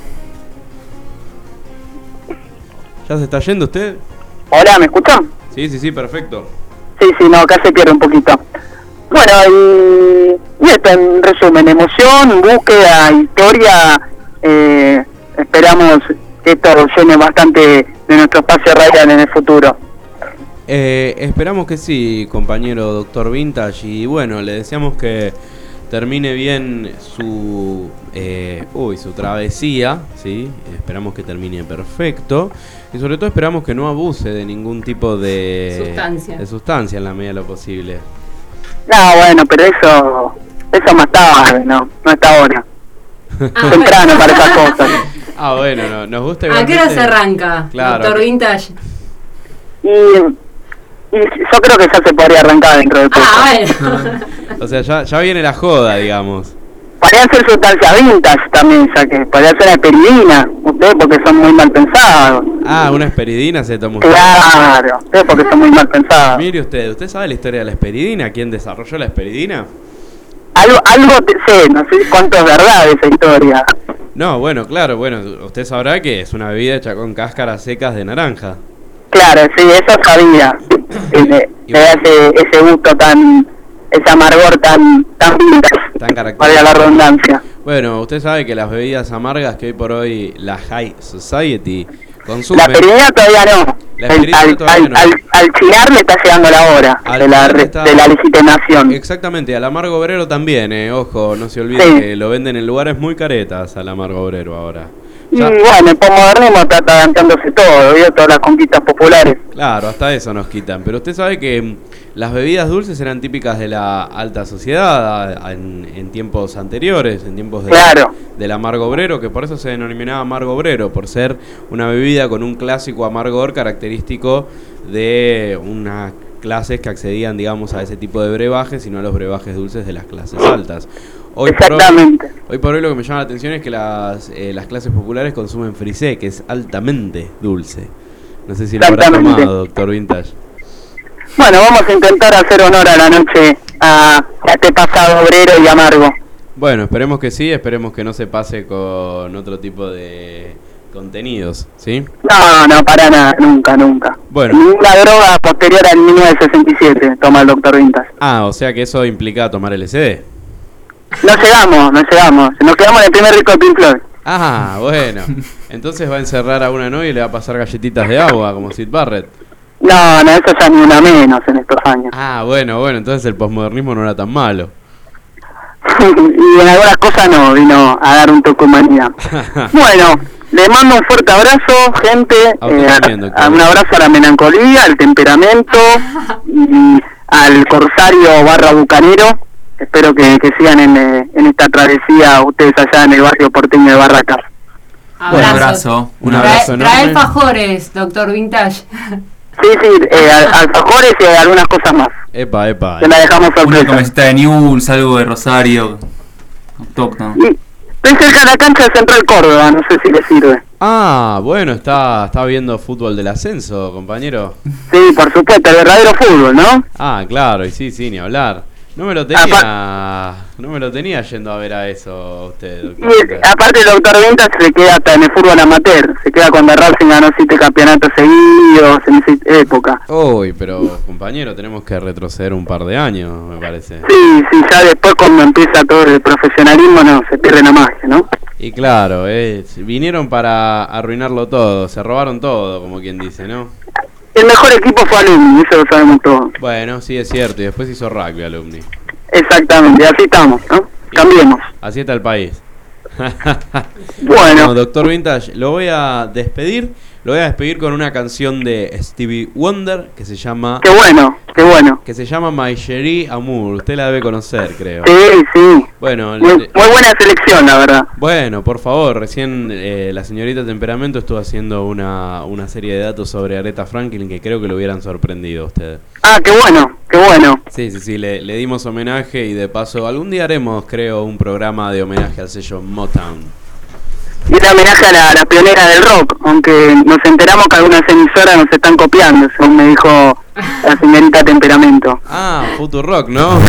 S3: ¿Ya se está yendo usted?
S7: Hola, ¿me escuchan?
S3: Sí, sí, sí, perfecto.
S7: Sí, sí, no, acá se pierde un poquito. Bueno, y, y esto en resumen, emoción, búsqueda, historia, eh, esperamos que esto llene bastante de nuestro espacio radial en el futuro.
S3: Eh, esperamos que sí, compañero doctor Vintage. Y bueno, le deseamos que termine bien su eh, uy, su travesía, ¿sí? Esperamos que termine perfecto. Y sobre todo esperamos que no abuse de ningún tipo de
S5: Sustancia.
S3: de sustancia en la medida de lo posible.
S7: No, bueno, pero eso, eso más tarde, no, no está ahora.
S5: Ah,
S7: Temprano para esas cosas.
S3: Ah, bueno, no, nos gusta
S5: ¿A qué hora
S3: igualmente-
S5: se arranca,
S3: Claro.
S5: doctor Vintage?
S7: Y, y yo creo que ya se podría arrancar dentro de poco.
S5: Ah, bueno.
S3: O sea, ya, ya viene la joda, digamos.
S7: Podrían ser sustancias vintage también, ya que podría ser aspiridina, ustedes porque son muy mal pensados.
S3: Ah, una esperidina se toma usted.
S7: Claro, ustedes porque son muy mal pensados.
S3: Mire usted, ¿usted sabe la historia de la esperidina? ¿Quién desarrolló la esperidina?
S7: Algo, algo te sé, no sé cuánto es verdad de esa historia.
S3: No, bueno, claro, bueno, usted sabrá que es una bebida hecha con cáscaras secas de naranja.
S7: Claro, sí, eso sabía. Que le, le da ese, ese gusto tan, ese amargor tan, tan vintage,
S3: Tan característico.
S7: valga la redundancia.
S3: Bueno, usted sabe que las bebidas amargas que hoy por hoy la High Society consume...
S7: La aspiridina todavía no.
S3: La
S7: El-
S3: aspiridina
S7: al,
S3: todavía
S7: al,
S3: no.
S7: al, al chinar le está llegando la hora
S3: Al
S7: de la,
S3: chinar
S7: re-
S3: está-
S7: de la legitimación.
S3: Exactamente, al amargo obrero también, eh, ojo, no se olvide
S7: Sí.
S3: que lo venden en lugares muy caretas al amargo obrero ahora.
S7: Y
S3: Ya-
S7: bueno, el posmodernismo está adelantándose todo, ¿vio? Todas las conquistas populares.
S3: Claro, hasta eso nos quitan. Pero usted sabe que mm, las bebidas dulces eran típicas de la alta sociedad a- en, en tiempos anteriores, en tiempos de,
S7: Claro.
S3: del amargo obrero, que por eso se denominaba amargo obrero, por ser una bebida con un clásico amargor característico de unas clases que accedían, digamos, a ese tipo de brebajes y no a los brebajes dulces de las clases altas. Hoy por hoy,
S7: Exactamente.
S3: hoy por hoy lo que me llama la atención es que las, eh, las clases populares consumen frisé, que es altamente dulce. No sé si lo habrá
S7: Exactamente.
S3: tomado, doctor Vintage.
S7: Bueno, vamos a intentar hacer honor a la noche a, a este pasado obrero y amargo.
S3: Bueno, esperemos que sí, esperemos que no se pase con otro tipo de contenidos, ¿sí?
S7: No, no, para nada, nunca, nunca.
S3: Bueno.
S7: Ninguna droga posterior al mil novecientos sesenta y siete toma el doctor Vintage.
S3: Ah, o sea que eso implica tomar L S D.
S7: No llegamos, no llegamos. Nos quedamos en el primer disco de Pink Floyd.
S3: Ah, bueno. Entonces va a encerrar a una novia y le va a pasar galletitas de agua, como Sid Barrett.
S7: No, no, eso ya ni una menos en estos años.
S3: Ah, bueno, bueno, entonces el posmodernismo no era tan malo.
S7: Y en algunas cosas no, vino a dar un toque de humanidad. Bueno, le mando un fuerte abrazo, gente.
S3: A usted
S7: eh,
S3: también, doctor.
S7: a- un abrazo a la melancolía, al temperamento y al corsario barra bucanero. Espero que, que sigan en, eh, en esta travesía ustedes allá en el barrio porteño de Barracas.
S6: Un abrazo, un
S5: Trae-
S6: abrazo
S5: Trae
S6: enorme.
S5: alfajores, doctor Vintage.
S7: Sí, sí, eh, al- alfajores y algunas cosas más.
S3: Epa, epa.
S7: Que la dejamos
S6: Una
S7: sorpresa.
S6: camiseta de Newell's, algo de Rosario, autóctono.
S7: Y estoy cerca de la cancha de Central Córdoba, no sé si le sirve.
S3: Ah, bueno, está, está viendo fútbol del ascenso, compañero.
S7: Sí, por supuesto, el verdadero fútbol, ¿no?
S3: Ah, claro, y sí, sí, ni hablar. No me lo tenía, no me lo tenía yendo a ver a eso usted,
S7: Y
S3: doctor.
S7: eh, aparte el doctor Vintage se queda hasta en el fútbol amateur, se queda cuando Racing ganó siete campeonatos seguidos en esa época.
S3: Uy, pero compañero, tenemos que retroceder un par de años, me parece.
S7: Sí, sí, ya después cuando empieza todo el profesionalismo, no, se pierde la magia, ¿no?
S3: Y claro, eh, vinieron para arruinarlo todo, se robaron todo, como quien dice, ¿no?
S7: El mejor equipo fue Alumni, eso lo sabemos todos.
S3: Bueno, sí es cierto, y después hizo rugby Alumni.
S7: Exactamente, así estamos, ¿no? Cambiemos.
S3: Así está el país.
S7: Bueno.
S3: Doctor Vintage, lo voy a despedir. Lo voy a despedir con una canción de Stevie Wonder que se llama...
S7: Qué bueno, qué bueno.
S3: Que se llama My Cherie Amour. Usted la debe conocer, creo.
S7: Sí, sí.
S3: Bueno,
S7: Muy,
S3: le-
S7: muy buena selección, la verdad.
S3: bueno, por favor, recién eh, la señorita Temperamento estuvo haciendo una, una serie de datos sobre Aretha Franklin que creo que lo hubieran sorprendido a usted.
S7: Ah, qué bueno, qué bueno.
S3: Sí, sí, sí, le, le dimos homenaje y de paso algún día haremos, creo, un programa de homenaje al sello Motown.
S7: Y el homenaje a la, la pionera del rock, aunque nos enteramos que algunas emisoras nos están copiando, según me dijo la señorita Temperamento.
S3: Ah, Futurock, ¿no?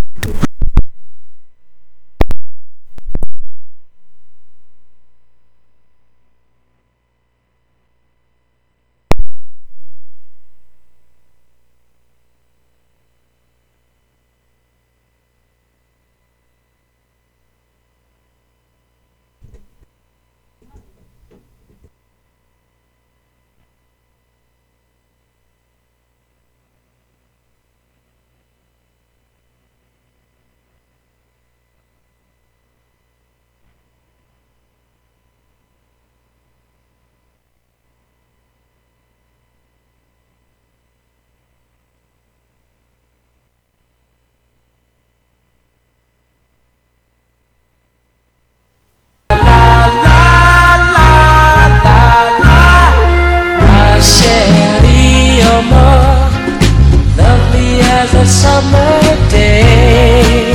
S8: A summer day,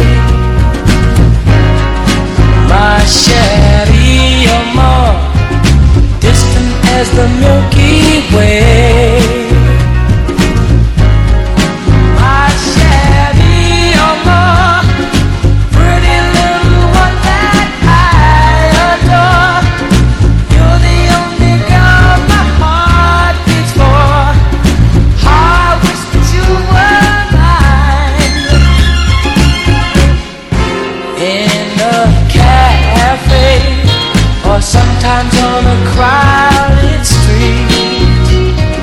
S8: my chérie amour, distant as the Milky Way. My chérie amour, pretty little one that I adore. You're the only girl my heart beats for. I wish that you were in a cafe, or sometimes on a crowded street.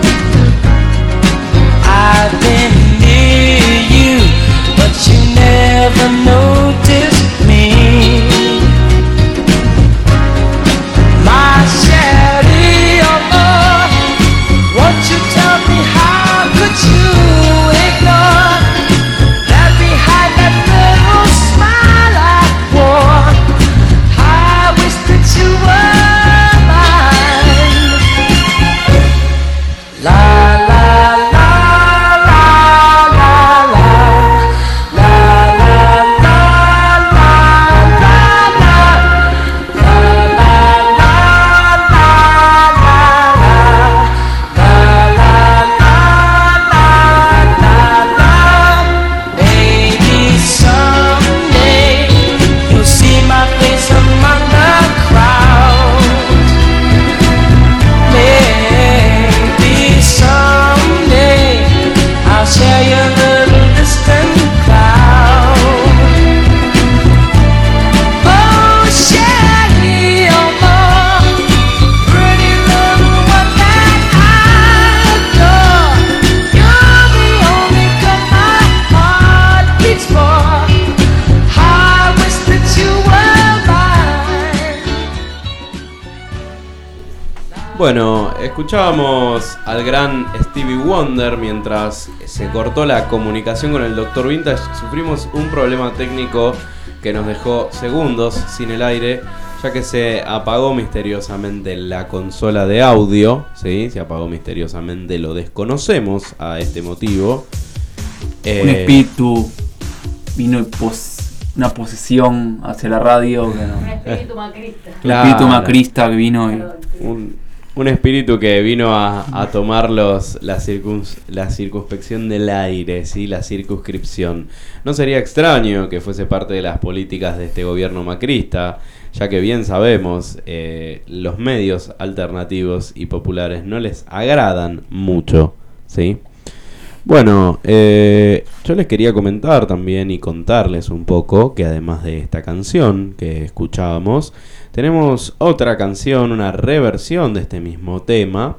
S3: Bueno, escuchábamos al gran Stevie Wonder mientras se cortó la comunicación con el doctor Vintage. Sufrimos un problema técnico que nos dejó segundos sin el aire, ya que se apagó misteriosamente la consola de audio, ¿sí? Se apagó misteriosamente, lo desconocemos a este motivo. Eh,
S6: Un espíritu vino y pos, una posesión hacia la radio. Que no.
S5: Un espíritu macrista.
S6: Un espíritu macrista que vino y...
S3: Un, un espíritu que vino a, a tomar los, la, circuns, la circunspección del aire, ¿sí? La circunscripción. No sería extraño que fuese parte de las políticas de este gobierno macrista, ya que bien sabemos, eh, los medios alternativos y populares no les agradan mucho, ¿sí? Bueno, eh, yo les quería comentar también y contarles un poco que además de esta canción que escuchábamos, tenemos otra canción, una reversión de este mismo tema,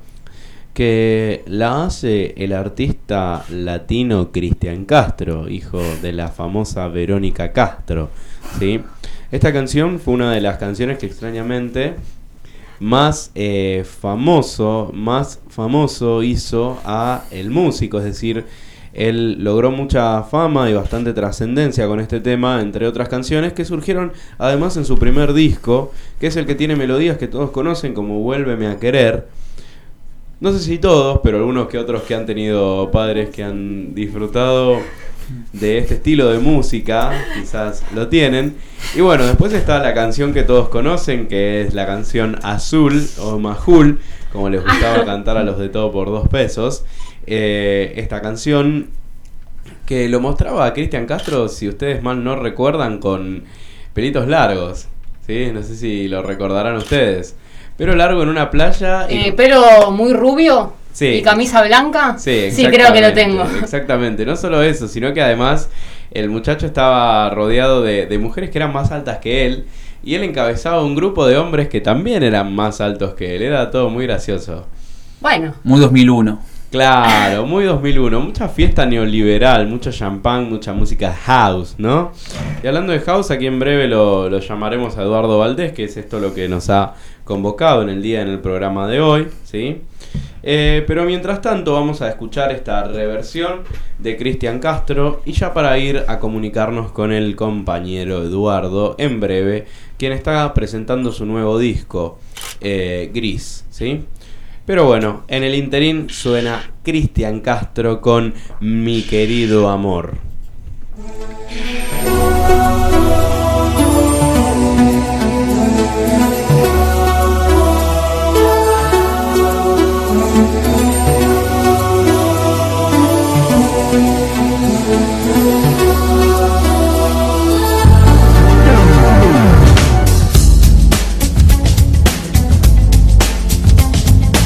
S3: que la hace el artista latino Cristian Castro, hijo de la famosa Verónica Castro, ¿sí? Esta canción fue una de las canciones que extrañamente más eh, famoso, más famoso hizo a el músico, es decir, él logró mucha fama y bastante trascendencia con este tema, entre otras canciones que surgieron además en su primer disco, que es el que tiene melodías que todos conocen como Vuélveme a querer. No sé si todos, pero algunos que otros que han tenido padres que han disfrutado de este estilo de música, quizás lo tienen. Y bueno, después está la canción que todos conocen, que es la canción Azul o Majul, como les gustaba cantar a los de Todo por Dos Pesos. Eh, esta canción que lo mostraba a Cristian Castro, si ustedes mal no recuerdan, con pelitos largos, ¿sí? No sé si lo recordarán ustedes. Pero largo en una playa. Y...
S5: Eh, ¿Pelo muy rubio?
S3: Sí.
S5: ¿Y camisa blanca?
S3: Sí,
S5: sí, creo que lo tengo.
S3: Exactamente, no solo eso, sino que además el muchacho estaba rodeado de, de mujeres que eran más altas que él, y él encabezaba un grupo de hombres que también eran más altos que él. Era todo muy gracioso.
S5: Bueno.
S6: Muy dos mil uno.
S3: Claro, muy dos mil uno, mucha fiesta neoliberal, mucho champán, mucha música house, ¿no? Y hablando de house, aquí en breve lo, lo llamaremos a Eduardo Valdés, que es esto lo que nos ha convocado en el día, en el programa de hoy, ¿sí? Eh, pero mientras tanto vamos a escuchar esta reversión de Cristian Castro, y ya para ir a comunicarnos con el compañero Eduardo en breve, quien está presentando su nuevo disco, eh, Gris, ¿sí? Pero bueno, en el interín suena Cristian Castro con Mi Querido Amor.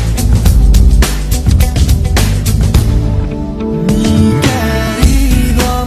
S8: Mi querido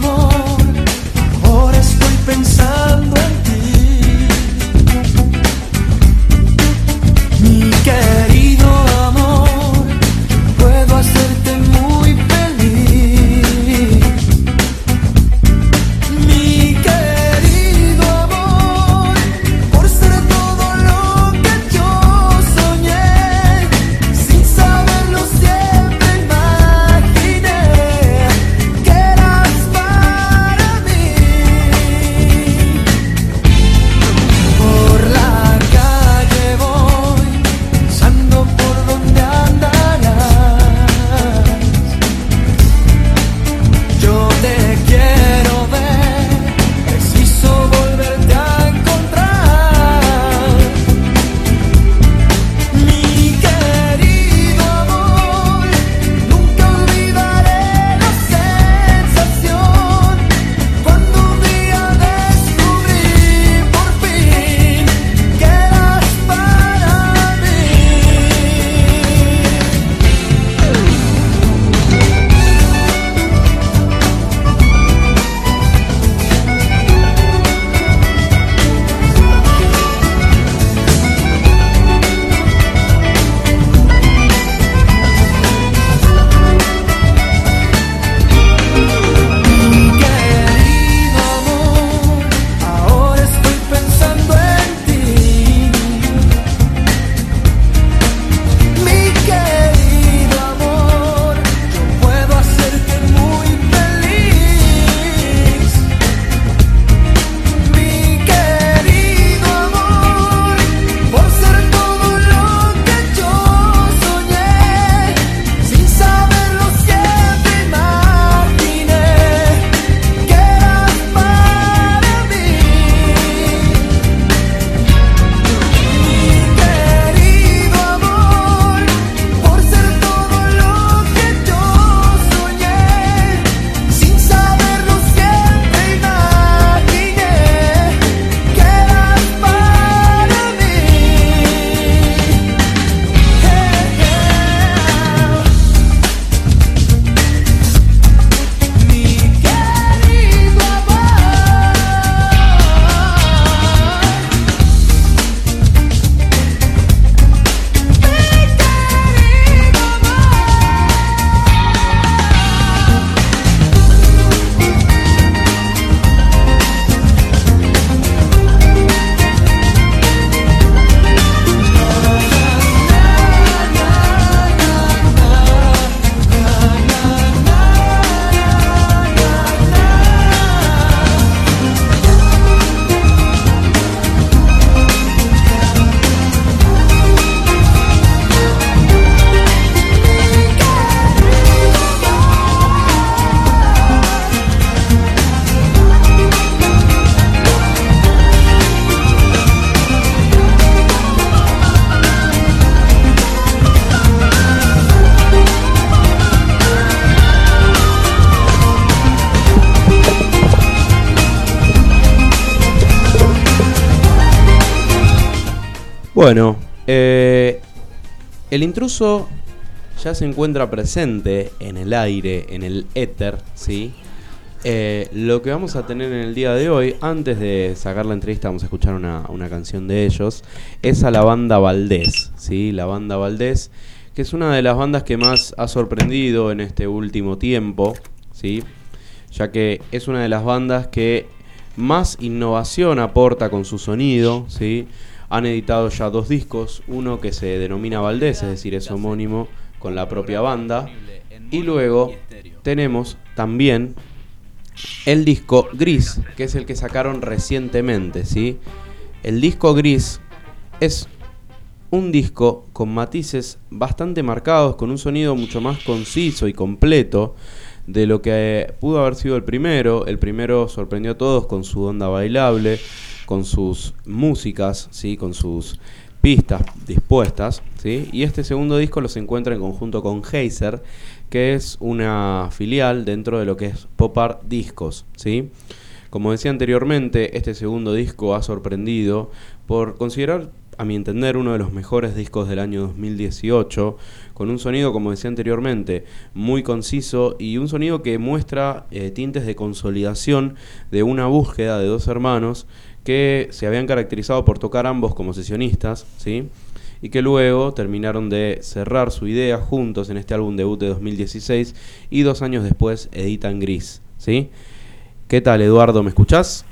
S3: Bueno, eh, el intruso ya se encuentra presente en el aire, en el éter, ¿sí? Eh, lo que vamos a tener en el día de hoy, antes de sacar la entrevista, vamos a escuchar una, una canción de ellos, es a la banda Valdés, ¿sí? La banda Valdés, que es una de las bandas que más ha sorprendido en este último tiempo, ¿sí? Ya que es una de las bandas que más innovación aporta con su sonido, ¿sí? Han editado ya dos discos, uno que se denomina Valdés, es decir, es homónimo con la propia banda, y luego tenemos también el disco Gris, que es el que sacaron recientemente, ¿sí? El disco Gris es un disco con matices bastante marcados, con un sonido mucho más conciso y completo de lo que pudo haber sido el primero. El primero sorprendió a todos con su onda bailable, con sus músicas, ¿sí? Con sus pistas dispuestas, ¿sí? Y este segundo disco los encuentra en conjunto con Heiser, que es una filial dentro de lo que es Pop Art Discos, ¿sí? Como decía anteriormente, este segundo disco ha sorprendido por considerar, a mi entender, uno de los mejores discos del año dos mil dieciocho, con un sonido, como decía anteriormente, muy conciso y un sonido que muestra eh, tintes de consolidación de una búsqueda de dos hermanos que se habían caracterizado por tocar ambos como sesionistas, ¿sí? Y que luego terminaron de cerrar su idea juntos en este álbum debut de dos mil dieciséis y dos años después editan Gris, ¿sí? ¿Qué tal, Eduardo? ¿Me escuchás?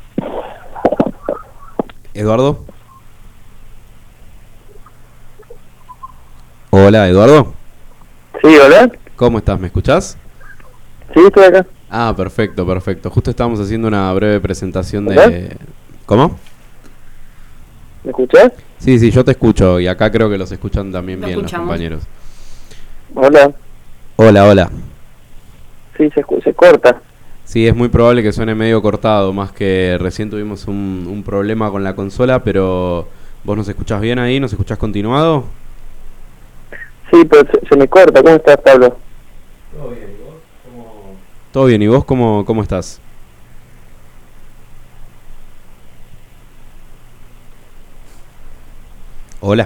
S3: ¿Eduardo? Hola, ¿Eduardo?
S7: Sí, hola.
S3: ¿Cómo estás? ¿Me escuchás?
S7: Sí, estoy acá.
S3: Ah, perfecto, perfecto. Justo estábamos haciendo una breve presentación
S7: ¿Hola?
S3: de... ¿Cómo?
S7: ¿Me escuchás?
S3: Sí, sí, yo te escucho y acá creo que los escuchan también
S5: Lo
S3: bien
S5: escuchamos.
S3: los compañeros.
S7: Hola.
S3: Hola, hola.
S7: Sí, se, escu- se corta.
S3: Sí, es muy probable que suene medio cortado, más que recién tuvimos un, un problema con la consola, pero ¿vos nos escuchás bien ahí? ¿Nos escuchás continuado?
S7: Sí, pero se, se me corta. ¿Cómo estás, Pablo?
S3: Todo bien, ¿y vos? ¿Cómo... Todo bien, ¿y vos cómo, cómo estás? Hola.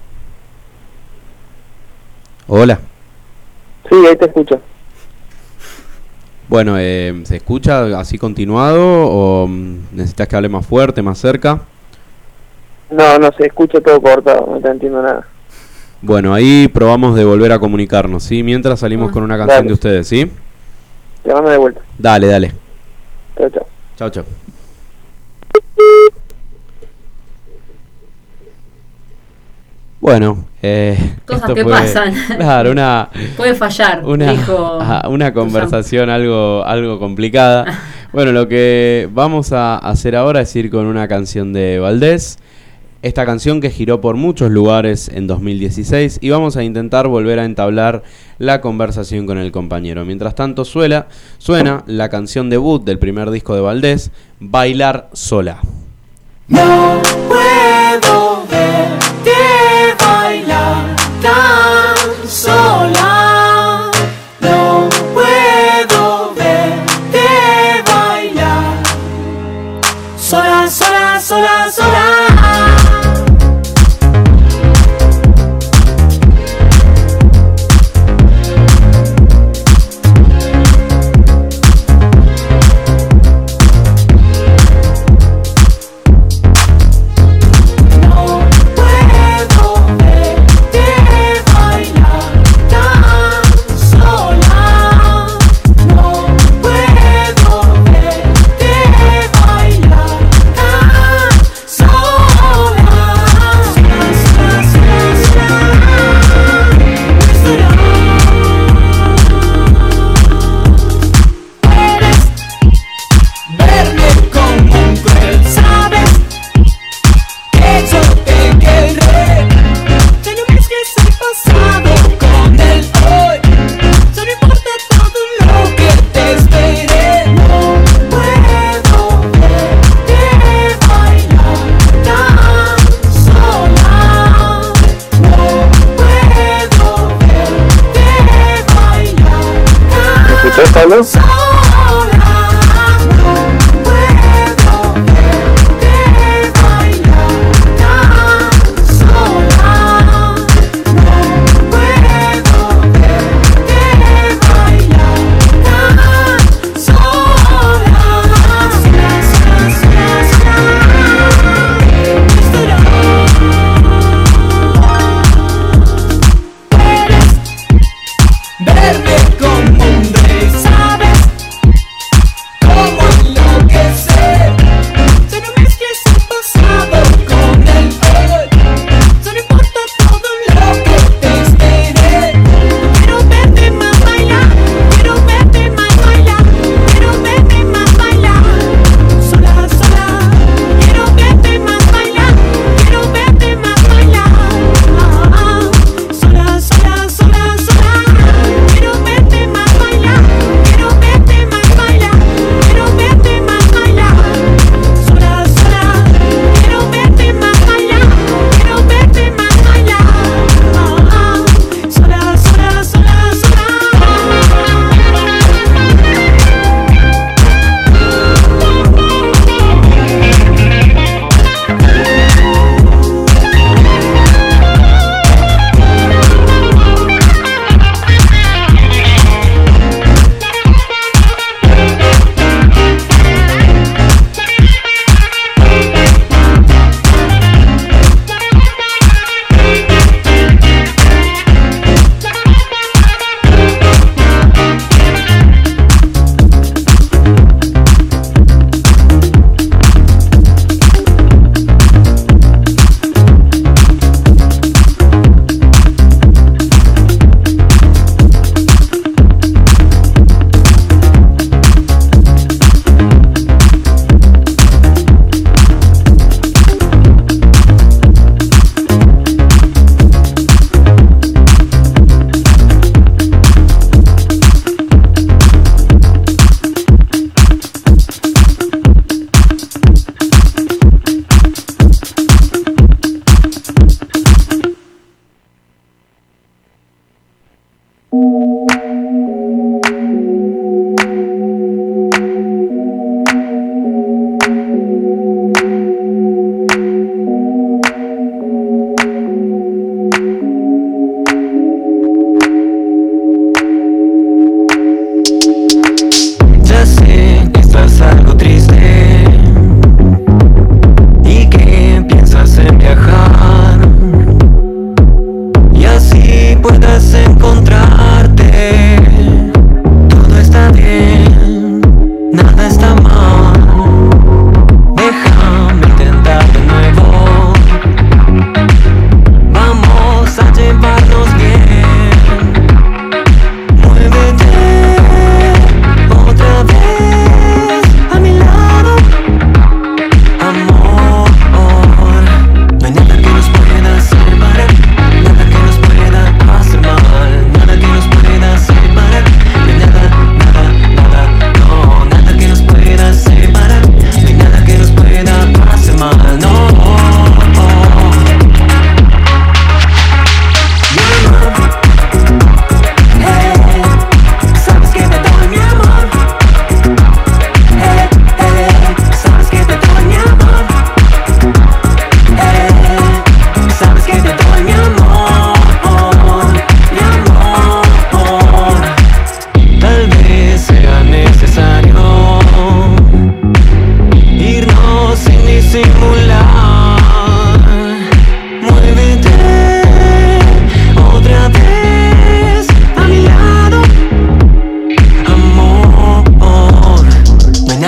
S3: Hola.
S7: Sí, ahí te escucho.
S3: Bueno, eh, ¿se escucha así continuado o mm, necesitas que hable más fuerte, más cerca?
S7: No, no, se escucha todo cortado. No te entiendo nada.
S3: Bueno, ahí probamos de volver a comunicarnos, ¿sí? Mientras salimos
S5: Ah.
S3: con una canción
S7: Dale.
S3: de ustedes, ¿sí?
S7: Llámame de vuelta.
S3: Dale, dale.
S7: Chao, chao.
S3: Chao, chao. Bueno, eh,
S5: Cosas
S3: esto
S5: que
S3: fue,
S5: pasan.
S3: Claro, una,
S5: Puede fallar,
S3: una,
S5: dijo.
S3: ajá, una conversación algo, algo complicada. Bueno, lo que vamos a hacer ahora es ir con una canción de Valdés. Esta canción que giró por muchos lugares en dos mil dieciséis y vamos a intentar volver a entablar la conversación con el compañero. Mientras tanto suena, suena la canción debut del primer disco de Valdés, Bailar Sola.
S8: No puedo verte bailar tan sola. No puedo verte bailar sola, sola, sola, sola. No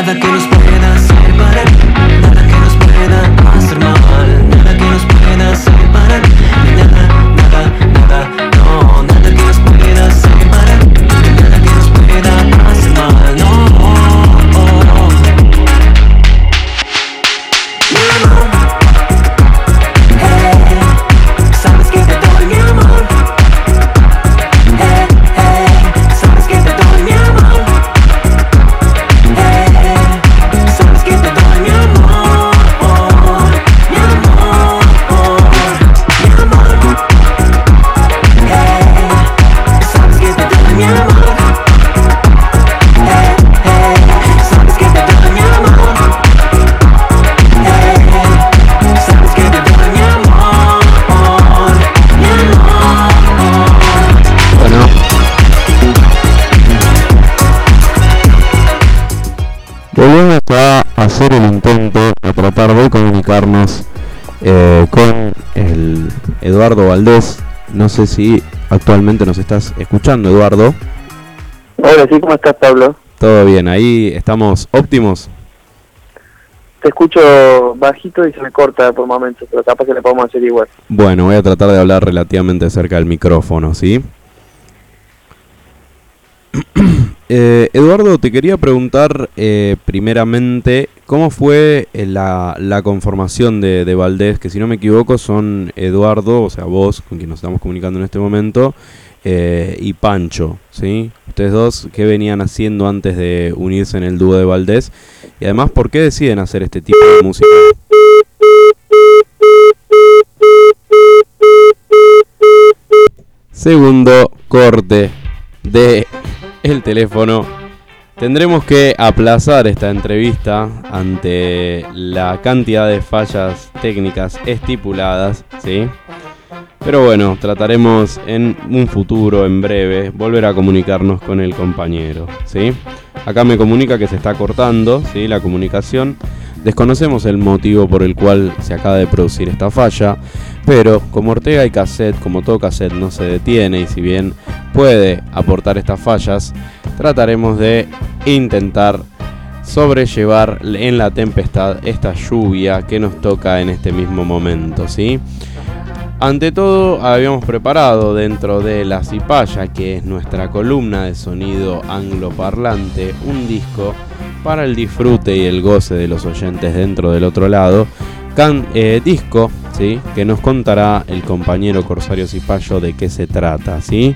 S8: nada que nos pueda separar, nada que nos pueda hacer mal, nada que nos pueda separar, nada, nada, nada, no, nada que nos pueda separar, nada que nos pueda hacer mal, no.
S3: Volvemos a hacer el intento de tratar de comunicarnos eh, con el Eduardo Valdés. No sé si actualmente nos estás escuchando, Eduardo.
S7: Hola, sí, ¿cómo estás, Pablo?
S3: Todo bien, ahí estamos óptimos.
S7: Te escucho bajito y se me corta por momentos, pero capaz que le podemos hacer igual.
S3: Bueno, voy a tratar de hablar relativamente cerca del micrófono, ¿sí? Eh, Eduardo, te quería preguntar eh, primeramente cómo fue eh, la, la conformación de, de Valdés, que si no me equivoco son Eduardo, o sea vos, con quien nos estamos comunicando en este momento, eh, y Pancho, ¿sí? Ustedes dos, ¿qué venían haciendo antes de unirse en el dúo de Valdés? Y además, ¿por qué deciden hacer este tipo de música? Segundo corte de el teléfono. Tendremos que aplazar esta entrevista ante la cantidad de fallas técnicas estipuladas, ¿sí? Pero bueno, trataremos en un futuro, en breve, volver a comunicarnos con el compañero, ¿sí? Acá me comunica que se está cortando, ¿sí?, la comunicación. Desconocemos el motivo por el cual se acaba de producir esta falla, pero como Ortega y Cassette, como todo cassette, no se detiene, y si bien puede aportar estas fallas, trataremos de intentar sobrellevar en la tempestad esta lluvia que nos toca en este mismo momento, ¿sí? Ante todo, habíamos preparado dentro de La Cipaya, que es nuestra columna de sonido angloparlante, un disco para el disfrute y el goce de los oyentes dentro del otro lado. Can, eh, disco, ¿sí?, que nos contará el compañero Corsario Cipayo de qué se trata, ¿sí?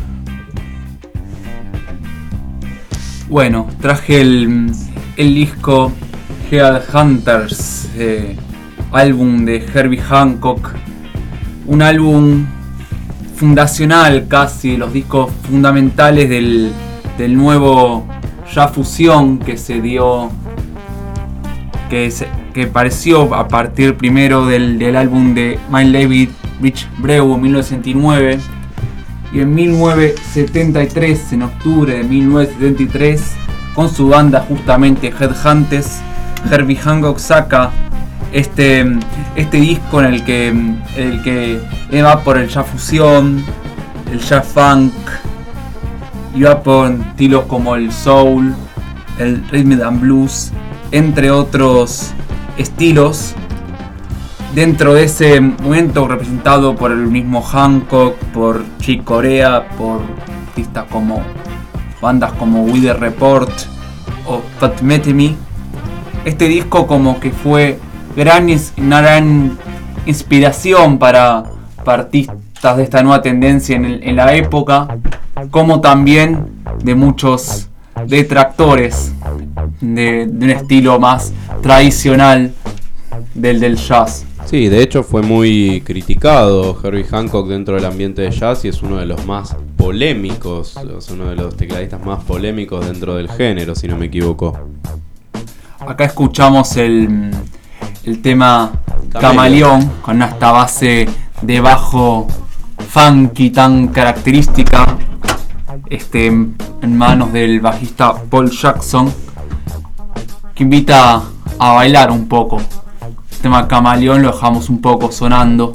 S6: Bueno, traje el, el disco Headhunters, eh, álbum de Herbie Hancock, un álbum fundacional casi, los discos fundamentales del, del nuevo jazz fusión que se dio, que, se, que apareció a partir primero del, del álbum de Miles Davis, Rich Brew en mil novecientos setenta y nueve, y en mil novecientos setenta y tres, en octubre de mil novecientos setenta y tres, con su banda justamente Headhunters, Herbie Hancock saca este, este disco en el que, el que va por el jazz fusión, el jazz funk, y va por estilos como el soul, el rhythm and blues, entre otros estilos. Dentro de ese momento representado por el mismo Hancock, por Chick Corea, por artistas como bandas como Weather Report o Fat Metemy, este disco como que fue gran, una gran inspiración para, para artistas de esta nueva tendencia en, el, en la época, como también de muchos detractores de, de un estilo más tradicional del, del jazz.
S3: Sí, de hecho fue muy criticado Herbie Hancock dentro del ambiente de jazz y es uno de los más polémicos, es uno de los tecladistas más polémicos dentro del género, si no me equivoco.
S6: Acá escuchamos el, el tema Camaleón, con esta base de bajo funky tan característica, este, en manos del bajista Paul Jackson, que invita a bailar un poco. El tema Camaleón lo dejamos un poco sonando.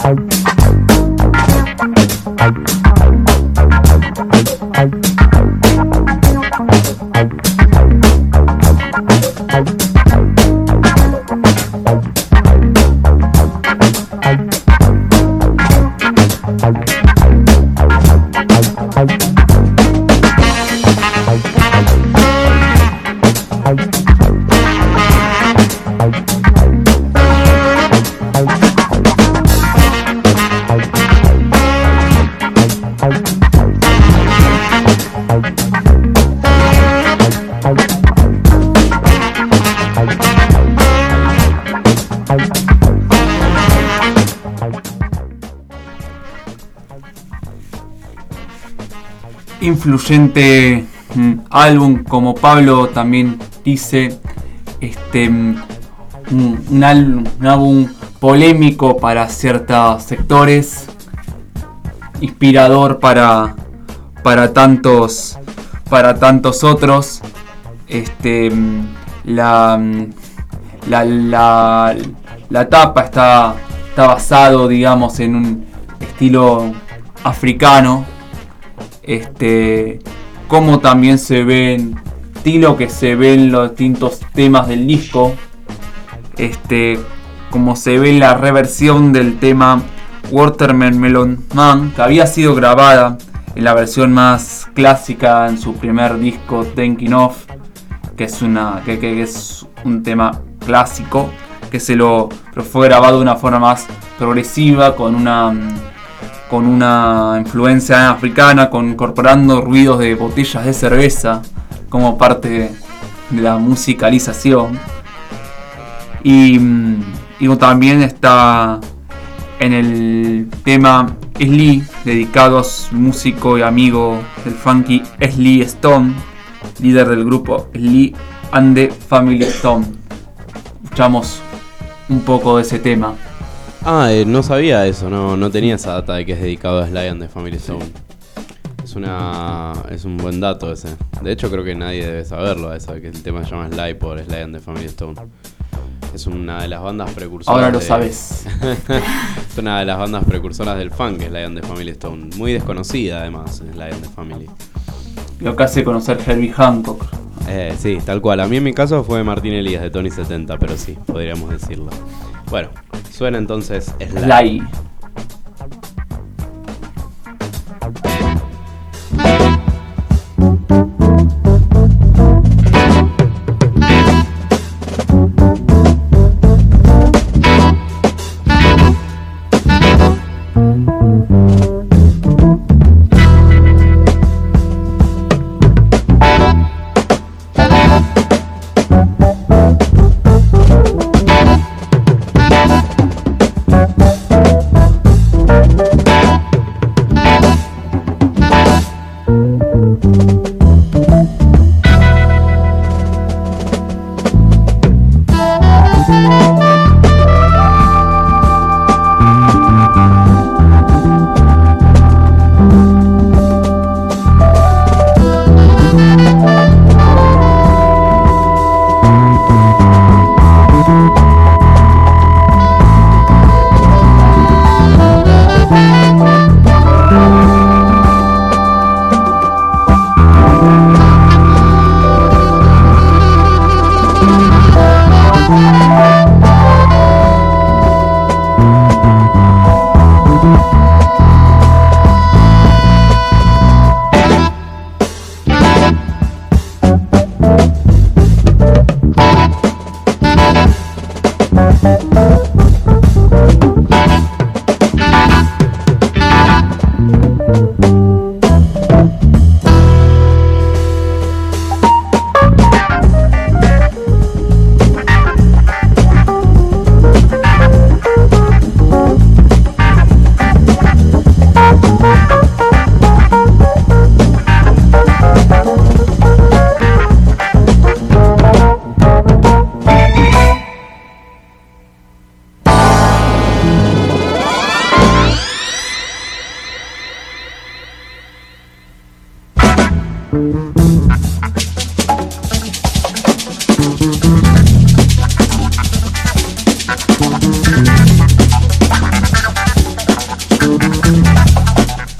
S6: Influyente mm, álbum, como Pablo también dice, este mm, un, un, álbum, un álbum polémico para ciertos sectores, inspirador para para tantos para tantos otros. Este mm, la, mm, la la la tapa está está basado, digamos, en un estilo africano. Este, como también se ven, estilo que se ven los distintos temas del disco, este, como se ve la reversión del tema Watermelon Man, que había sido grabada en la versión más clásica en su primer disco Thinking Of, que es una, que, que es un tema clásico, que se lo, pero fue grabado de una forma más progresiva, con una con una influencia africana, con, incorporando ruidos de botellas de cerveza como parte de la musicalización. Y, y también está en el tema Sly, dedicado a su músico y amigo del funky Sly Stone, líder del grupo Sly and the Family Stone. Escuchamos un poco de ese tema.
S3: Ah, eh, no sabía eso, no, no tenía esa data de que es dedicado a Sly and the Family Stone. Es una es un buen dato ese. De hecho creo que nadie debe saberlo, eso de que el tema se llama Sly por Sly and the Family Stone. Es una de las bandas precursoras.
S6: Ahora lo
S3: de...
S6: sabes.
S3: Es una de las bandas precursoras del funk, Sly and the Family Stone. Muy desconocida además, Sly and the Family.
S6: Lo que hace conocer Herbie Hancock.
S3: Eh, sí, tal cual. A mí en mi caso fue Martín Elías de Tony setenta, pero sí, podríamos decirlo. Bueno, suena entonces Sly.
S6: Sly.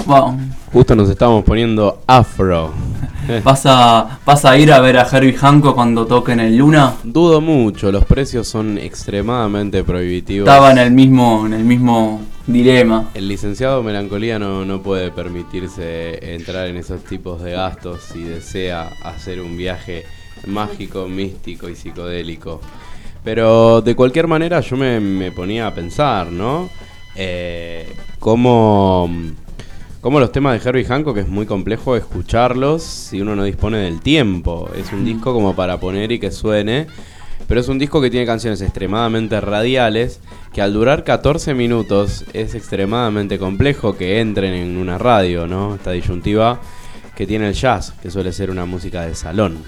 S6: Wow.
S3: Justo nos estamos poniendo afro.
S6: ¿Vas a, ¿Vas a ir a ver a Herbie Hancock cuando toque en el Luna?
S3: Dudo mucho, los precios son extremadamente prohibitivos.
S6: Estaba en el mismo, en el mismo dilema.
S3: El licenciado Melancolía no, no puede permitirse entrar en esos tipos de gastos si desea hacer un viaje mágico, místico y psicodélico. Pero de cualquier manera yo me, me ponía a pensar, ¿no? Eh, cómo... Como los temas de Herbie Hancock es muy complejo escucharlos si uno no dispone del tiempo. Es un disco como para poner y que suene, pero es un disco que tiene canciones extremadamente radiales, que al durar catorce minutos es extremadamente complejo que entren en una radio, ¿no? Esta disyuntiva que tiene el jazz, que suele ser una música de salón.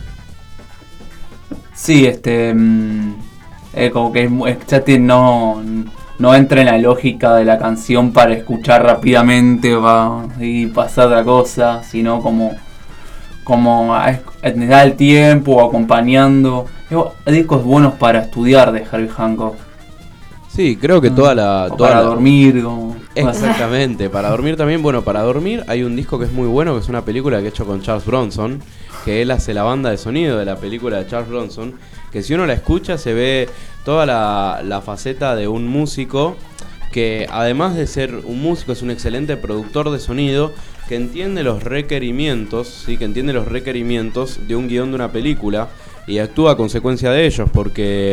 S6: Sí, este... Mm, eh, como que ya te, no... no entra en la lógica de la canción para escuchar rápidamente va, y pasar otra cosa, sino como como te da el tiempo, acompañando. Hay discos buenos para estudiar de Herbie Hancock.
S3: Sí, creo que toda la...
S6: O
S3: toda
S6: para
S3: la...
S6: dormir. Como...
S3: Exactamente, para dormir también. Bueno, para dormir hay un disco que es muy bueno, que es una película que he hecho con Charles Bronson, que él hace la banda de sonido de la película de Charles Bronson, que si uno la escucha se ve toda la, la faceta de un músico que, además de ser un músico, es un excelente productor de sonido, que entiende los requerimientos, ¿sí? que entiende los requerimientos de un guión de una película y actúa a consecuencia de ellos, porque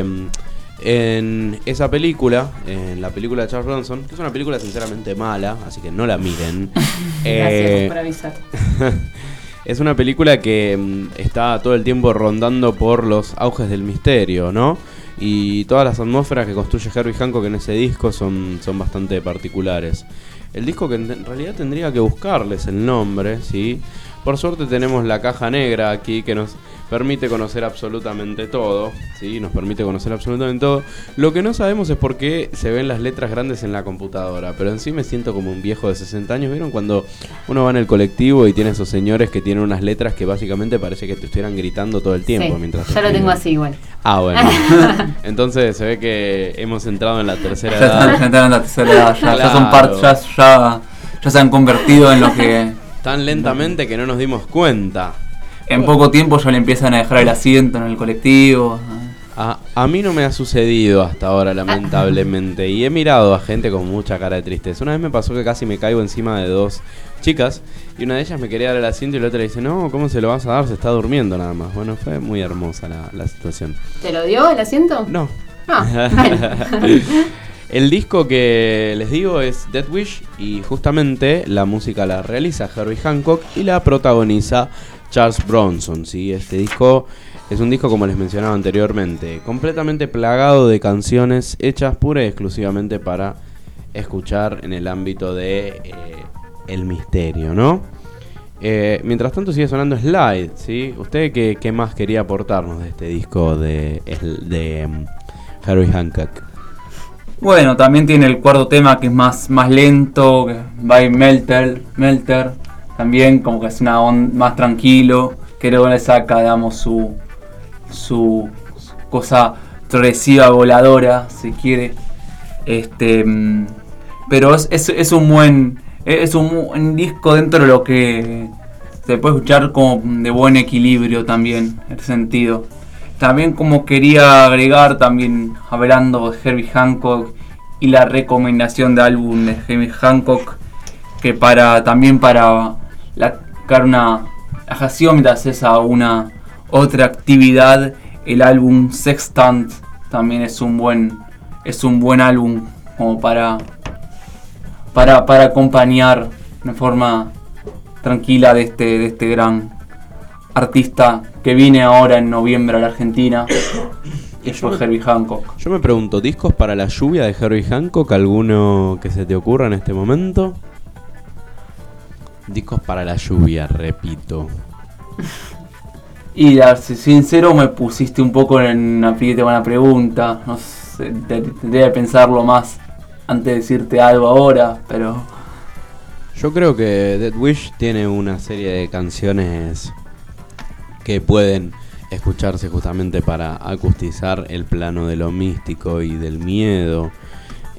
S3: en esa película, en la película de Charles Bronson, que es una película sinceramente mala, así que no la miren.
S5: Gracias
S3: eh,
S5: por avisar.
S3: Es una película que mm, está todo el tiempo rondando por los auges del misterio, ¿no? Y todas las atmósferas que construye Herbie Hancock en ese disco son, son bastante particulares. El disco que en realidad tendría que buscarles el nombre, ¿sí? Por suerte tenemos la caja negra aquí que nos permite conocer absolutamente todo, ¿sí? Nos permite conocer absolutamente todo. Lo que no sabemos es por qué se ven las letras grandes en la computadora, pero en sí me siento como un viejo de sesenta años. ¿Vieron cuando uno va en el colectivo y tiene esos señores que tienen unas letras que básicamente parece que te estuvieran gritando todo el tiempo?
S5: Sí,
S3: mientras
S5: ya lo tengo así igual.
S3: Ah, bueno. Entonces se ve que hemos entrado en la tercera
S6: Ya
S3: edad.
S6: están, ya están en la tercera edad, ya,
S3: Claro.
S6: ya son parte, ya, ya, ya se han convertido en lo que...
S3: Tan lentamente que no nos dimos cuenta.
S6: En poco tiempo ya le empiezan a dejar el asiento en el colectivo.
S3: A, a mí no me ha sucedido hasta ahora, lamentablemente. Y he mirado a gente con mucha cara de tristeza. Una vez me pasó que casi me caigo encima de dos chicas. Y una de ellas me quería dar el asiento y la otra le dice, no, ¿cómo se lo vas a dar? Se está durmiendo nada más. Bueno, fue muy hermosa la, la situación.
S5: ¿Te lo dio el asiento?
S3: No.
S5: Ah, bueno.
S3: El disco que les digo es Death Wish. Y justamente la música la realiza Herbie Hancock y la protagoniza Charles Bronson, ¿sí? Este disco es un disco, como les mencionaba anteriormente, completamente plagado de canciones hechas pura y exclusivamente para escuchar en el ámbito de eh, el misterio, ¿no? Eh, mientras tanto sigue sonando Slide, ¿sí? ¿Usted qué, qué más quería aportarnos de este disco de, de um, Herbie Hancock?
S6: Bueno, también tiene el cuarto tema que es más, más lento, que by Melter, Melter. También como que es una on más tranquilo, que luego le saca, digamos, su, su cosa progresiva, voladora, si quiere. Este, pero es, es, es un buen es un buen disco dentro de lo que se puede escuchar como de buen equilibrio también, en ese sentido. También como quería agregar, también hablando de Herbie Hancock y la recomendación de álbum de Herbie Hancock, que para también para la una ajación mientras esa una otra actividad, el álbum Sextant también es un buen es un buen álbum como para para para acompañar de forma tranquila de este de este gran artista que viene ahora en noviembre a la Argentina. Y fue Herbie Hancock.
S3: Yo me pregunto, ¿discos para la lluvia de Herbie Hancock? ¿Alguno que se te ocurra en este momento? Discos para la lluvia, repito.
S6: Y a ser sincero, me pusiste un poco en una buena pregunta. No sé, tendría que pensarlo más antes de decirte algo ahora, pero...
S3: Yo creo que Death Wish tiene una serie de canciones que pueden escucharse justamente para acustizar el plano de lo místico y del miedo.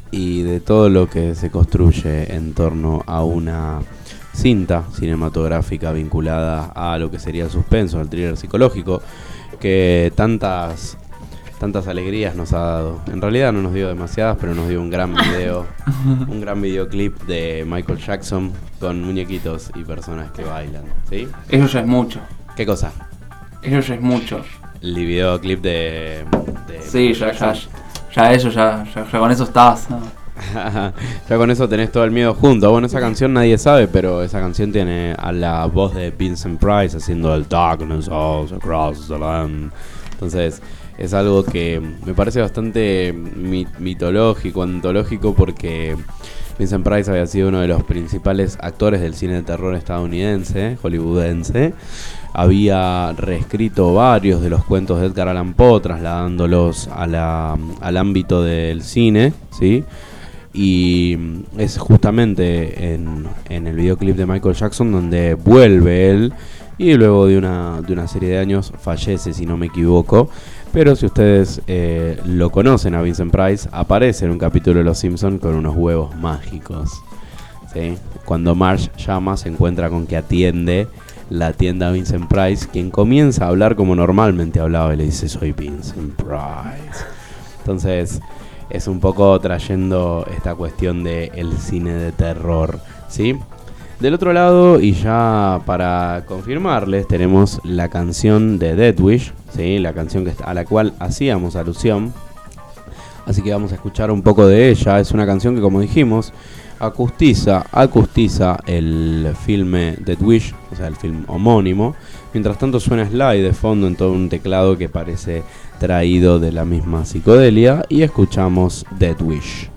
S3: y de todo lo que se construye en torno a una cinta cinematográfica vinculada a lo que sería el suspenso, el thriller psicológico, que tantas tantas alegrías nos ha dado. En realidad no nos dio demasiadas, pero nos dio un gran video, un gran videoclip de Michael Jackson con muñequitos y personas que bailan, ¿sí?
S6: Eso ya es mucho.
S3: ¿Qué cosa?
S6: Eso ya es mucho.
S3: El videoclip de... de
S6: sí, ya, ya, ya eso, ya, ya, ya con eso estás, ¿no?
S3: Ya con eso tenés todo el miedo junto. Bueno, esa canción nadie sabe, pero esa canción tiene a la voz de Vincent Price haciendo el Darkness All Across the Land. Entonces es algo que me parece bastante mit- mitológico, antológico, porque Vincent Price había sido uno de los principales actores del cine de terror estadounidense, hollywoodense. Había reescrito varios de los cuentos de Edgar Allan Poe, trasladándolos a la, al ámbito del cine, ¿sí? Y es justamente en, en el videoclip de Michael Jackson donde vuelve él, y luego de una, de una serie de años fallece, si no me equivoco. Pero si ustedes eh, lo conocen a Vincent Price, aparece en un capítulo de Los Simpsons con unos huevos mágicos, ¿sí? Cuando Marge llama, se encuentra con que atiende la tienda Vincent Price, quien comienza a hablar como normalmente hablaba y le dice: soy Vincent Price. Entonces es un poco trayendo esta cuestión del cine de terror, ¿sí? Del otro lado, y ya para confirmarles, tenemos la canción de Death Wish, ¿sí? La canción que, a la cual hacíamos alusión. Así que vamos a escuchar un poco de ella. Es una canción que, como dijimos, acustiza, acustiza el filme Death Wish, o sea, el film homónimo. Mientras tanto suena Sly de fondo en todo un teclado que parece traído de la misma psicodelia, y escuchamos Death Wish.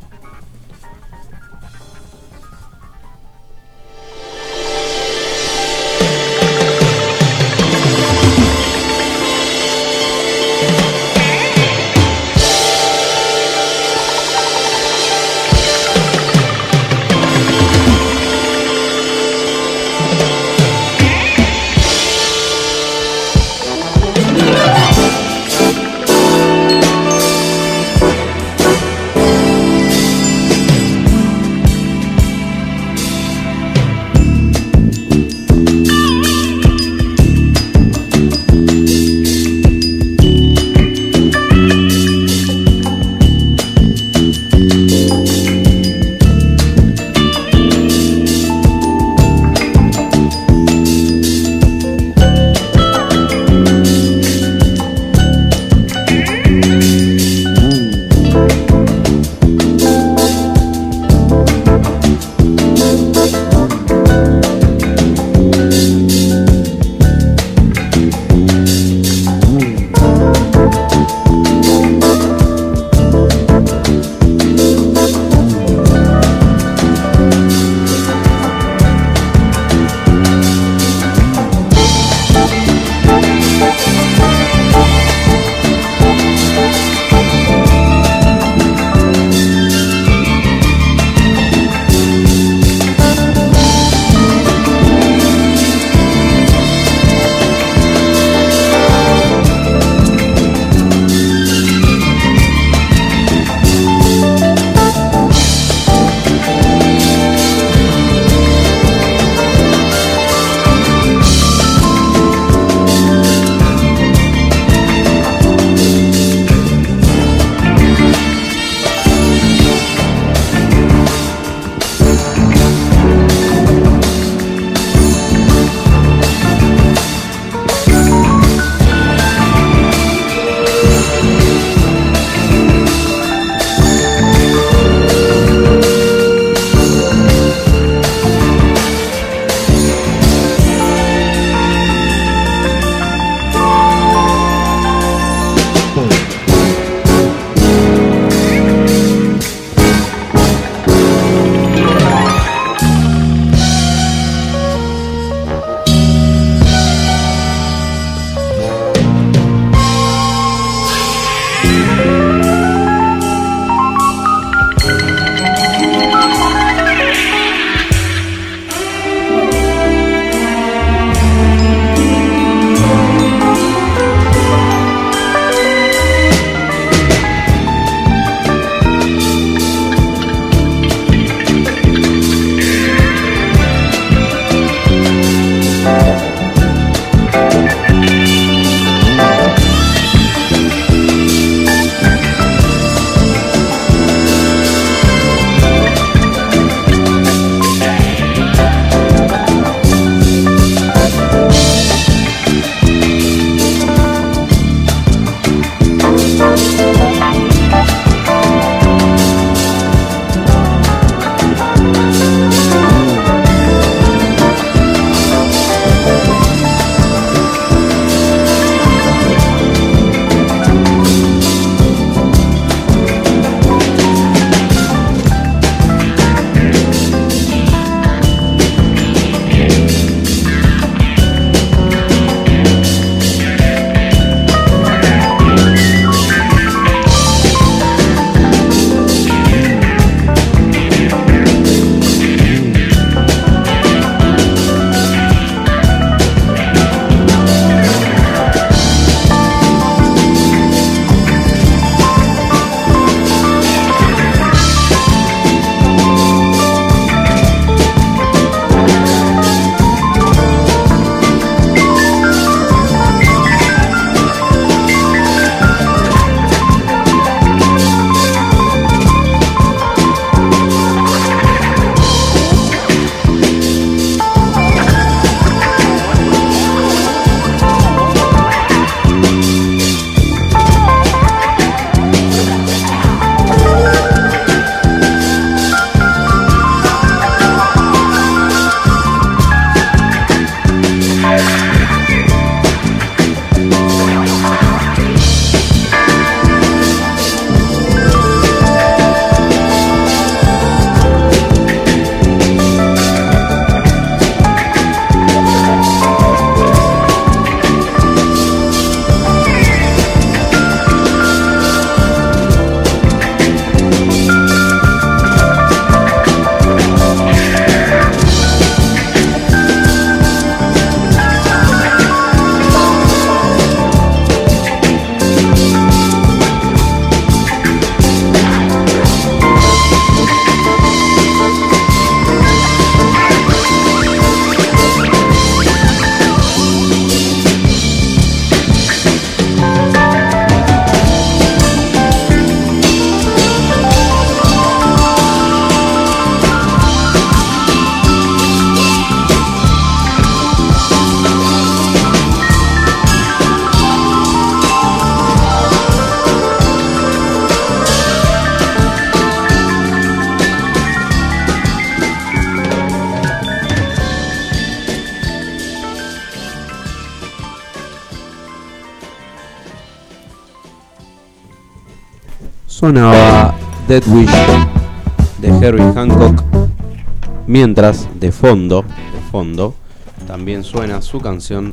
S3: sonaba Dead Wish de Herbie Hancock, mientras de fondo, de fondo, también suena su canción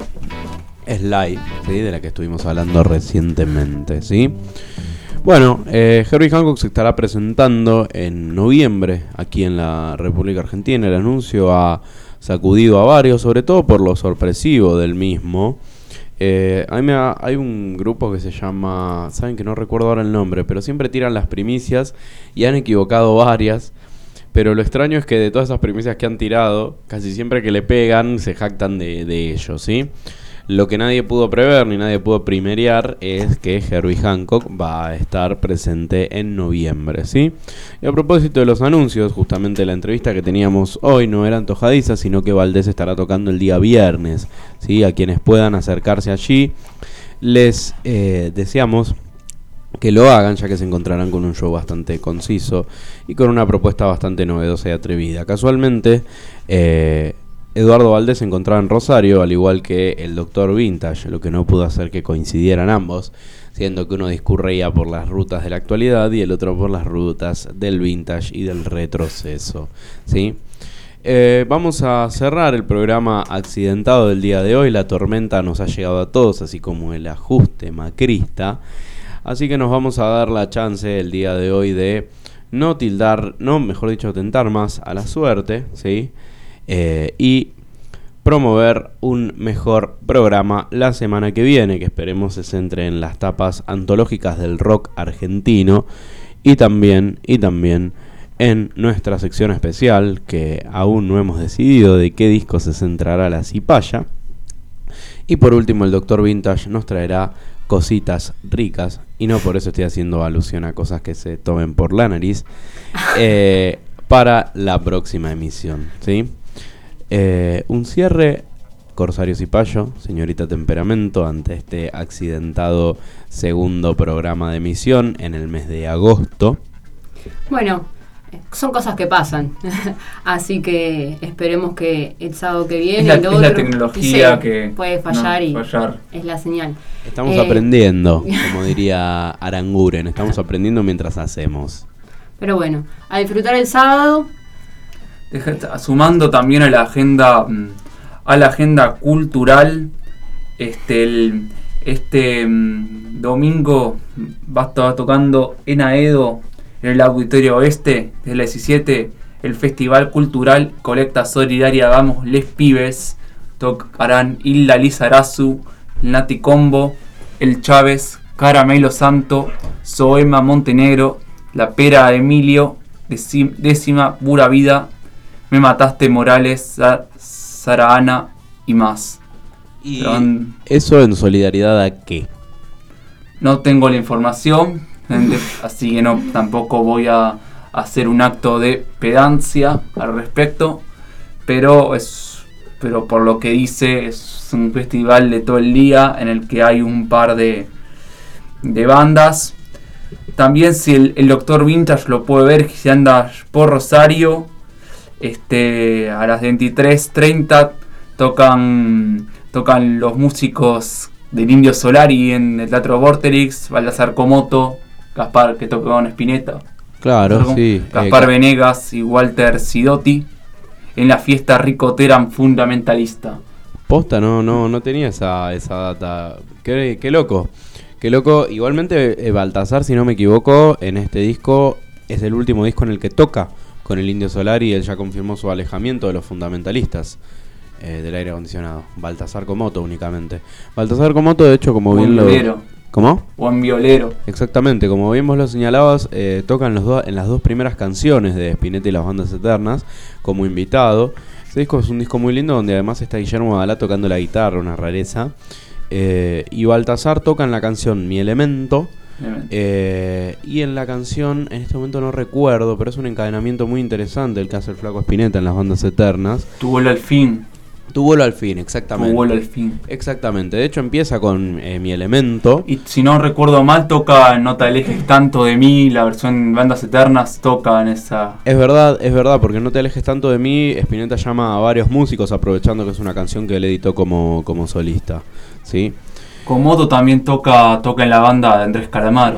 S3: Slide, ¿sí? De la que estuvimos hablando recientemente, ¿sí? Bueno, eh, Herbie Hancock se estará presentando en noviembre aquí en la República Argentina. El anuncio ha sacudido a varios, sobre todo por lo sorpresivo del mismo. Eh, a mí me ha, hay un grupo que se llama, saben que no recuerdo ahora el nombre, pero siempre tiran las primicias y han equivocado varias. Pero lo extraño es que de todas esas primicias que han tirado, casi siempre que le pegan se jactan de, de ellos, ¿sí? Lo que nadie pudo prever ni nadie pudo primerear es que Herbie Hancock va a estar presente en noviembre, ¿sí? Y a propósito de los anuncios, justamente la entrevista que teníamos hoy no era antojadiza, sino que Valdés estará tocando el día viernes, ¿sí? A quienes puedan acercarse allí, les eh, deseamos que lo hagan, ya que se encontrarán con un show bastante conciso y con una propuesta bastante novedosa y atrevida. Casualmente, eh... Eduardo Valdés se encontraba en Rosario, al igual que el Doctor Vintage, lo que no pudo hacer que coincidieran ambos, siendo que uno discurría por las rutas de la actualidad y el otro por las rutas del vintage y del retroceso, ¿sí? Eh, vamos a cerrar el programa accidentado del día de hoy. La tormenta nos ha llegado a todos, así como el ajuste macrista, así que nos vamos a dar la chance el día de hoy de no tildar, no, mejor dicho, tentar más a la suerte, ¿sí? Eh, y promover un mejor programa la semana que viene, que esperemos se centre en las tapas antológicas del rock argentino y también, y también en nuestra sección especial, que aún no hemos decidido de qué disco se centrará la cipaya. Y por último, el Doctor Vintage nos traerá cositas ricas, y no por eso estoy haciendo alusión a cosas que se tomen por la nariz, eh, para la próxima emisión, ¿sí? Eh, un cierre, Corsario Cipayo, señorita Temperamento, ante este accidentado segundo programa de emisión en el mes de agosto.
S5: Bueno, son cosas que pasan, así que esperemos que el sábado que viene...
S6: Es la,
S5: el otro,
S6: es la tecnología
S5: sí,
S6: que
S5: puede fallar,
S6: no,
S5: y
S6: fallar.
S5: Es la señal.
S3: Estamos
S5: eh,
S3: aprendiendo, como diría Aranguren, estamos aprendiendo mientras hacemos.
S5: Pero bueno, a disfrutar el sábado.
S6: Deja, sumando también a la agenda a la agenda cultural, este el, este um, domingo va a estar tocando en Aedo, en el Auditorio Oeste, desde las diecisiete, el Festival Cultural Colecta Solidaria Vamos Les Pibes. Tocarán Hilda Lizarazu, Nati Combo, El Chávez, Caramelo Santo, Zoema Montenegro, La Pera Emilio, Décima, décima Pura Vida, Me Mataste Morales, Sara Ana y más.
S3: ¿Y Pero, eso en solidaridad a qué?
S6: No tengo la información, así que no tampoco voy a hacer un acto de pedancia al respecto, pero es pero por lo que dice es un festival de todo el día en el que hay un par de de bandas. También, si el, el Doctor Vintage lo puede ver, si anda por Rosario, este a las veintitrés treinta tocan tocan los músicos del Indio Solari en el Teatro Vorterix, Baldassar Comoto, Gaspar, que toca con Spinetta,
S3: claro, ¿no? Sí,
S6: Gaspar
S3: eh,
S6: Venegas y Walter Sidotti en la fiesta ricotera fundamentalista.
S3: Posta, no no no tenía esa esa data. Qué, qué loco. Qué loco. Igualmente, eh, Baltasar, si no me equivoco, en este disco es el último disco en el que toca con el Indio Solari, y él ya confirmó su alejamiento de los fundamentalistas eh, del aire acondicionado. Baltasar Comoto únicamente. Baltasar Comoto, de hecho, como bien
S6: violero.
S3: lo... ¿Cómo?
S6: Buen violero.
S3: Exactamente, como bien vos lo señalabas, eh, tocan los do- en las dos primeras canciones de Spinetta y las Bandas Eternas como invitado. Ese disco es un disco muy lindo, donde además está Guillermo Adalá tocando la guitarra, una rareza. Eh, y Baltasar toca en la canción Mi Elemento. Eh, y en la canción, en este momento no recuerdo, pero es un encadenamiento muy interesante el que hace el flaco Spinetta en las Bandas Eternas.
S6: Tu vuelo al fin.
S3: Tu vuelo al fin, exactamente.
S6: Tu vuelo al fin.
S3: Exactamente, de hecho empieza con eh, Mi Elemento.
S6: Y si no recuerdo mal, toca No te alejes tanto de mí, la versión Bandas Eternas toca en esa...
S3: Es verdad, es verdad, porque No te alejes tanto de mí, Spinetta llama a varios músicos, aprovechando que es una canción que él editó como, como solista, ¿sí?
S6: Comodo también toca toca en la banda de Andrés Calamaro también.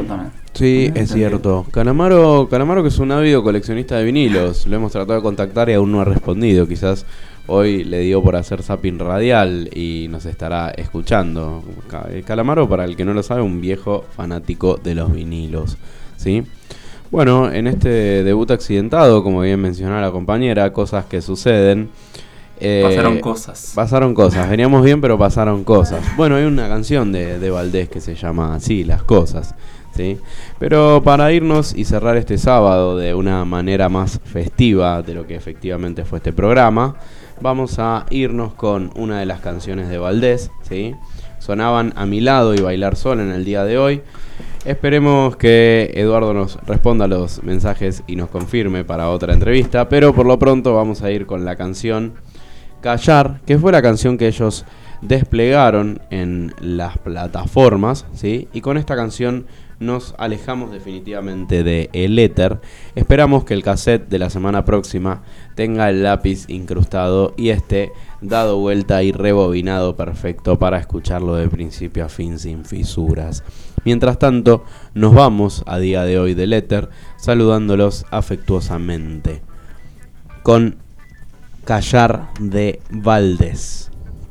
S3: Sí, es cierto. Calamaro, Calamaro que es un ávido coleccionista de vinilos. Lo hemos tratado de contactar y aún no ha respondido. Quizás hoy le dio por hacer zapping radial y nos estará escuchando. Calamaro, para el que no lo sabe, un viejo fanático de los vinilos, ¿sí? Bueno, en este debut accidentado, como bien mencionaba la compañera, cosas que suceden. Eh,
S6: pasaron cosas.
S3: Pasaron cosas. Veníamos bien, pero pasaron cosas. Bueno, hay una canción de, de Valdés que se llama así, Las Cosas, ¿sí? Pero para irnos y cerrar este sábado de una manera más festiva de lo que efectivamente fue este programa, vamos a irnos con una de las canciones de Valdés, ¿sí? Sonaban A Mi Lado y Bailar Sola en el día de hoy. Esperemos que Eduardo nos responda los mensajes y nos confirme para otra entrevista, pero por lo pronto vamos a ir con la canción Callar, que fue la canción que ellos desplegaron en las plataformas, ¿sí? Y con esta canción nos alejamos definitivamente de el éter. Esperamos que el cassette de la semana próxima tenga el lápiz incrustado y esté dado vuelta y rebobinado perfecto para escucharlo de principio a fin sin fisuras. Mientras tanto, nos vamos a día de hoy del éter saludándolos afectuosamente con Callar de Valdés.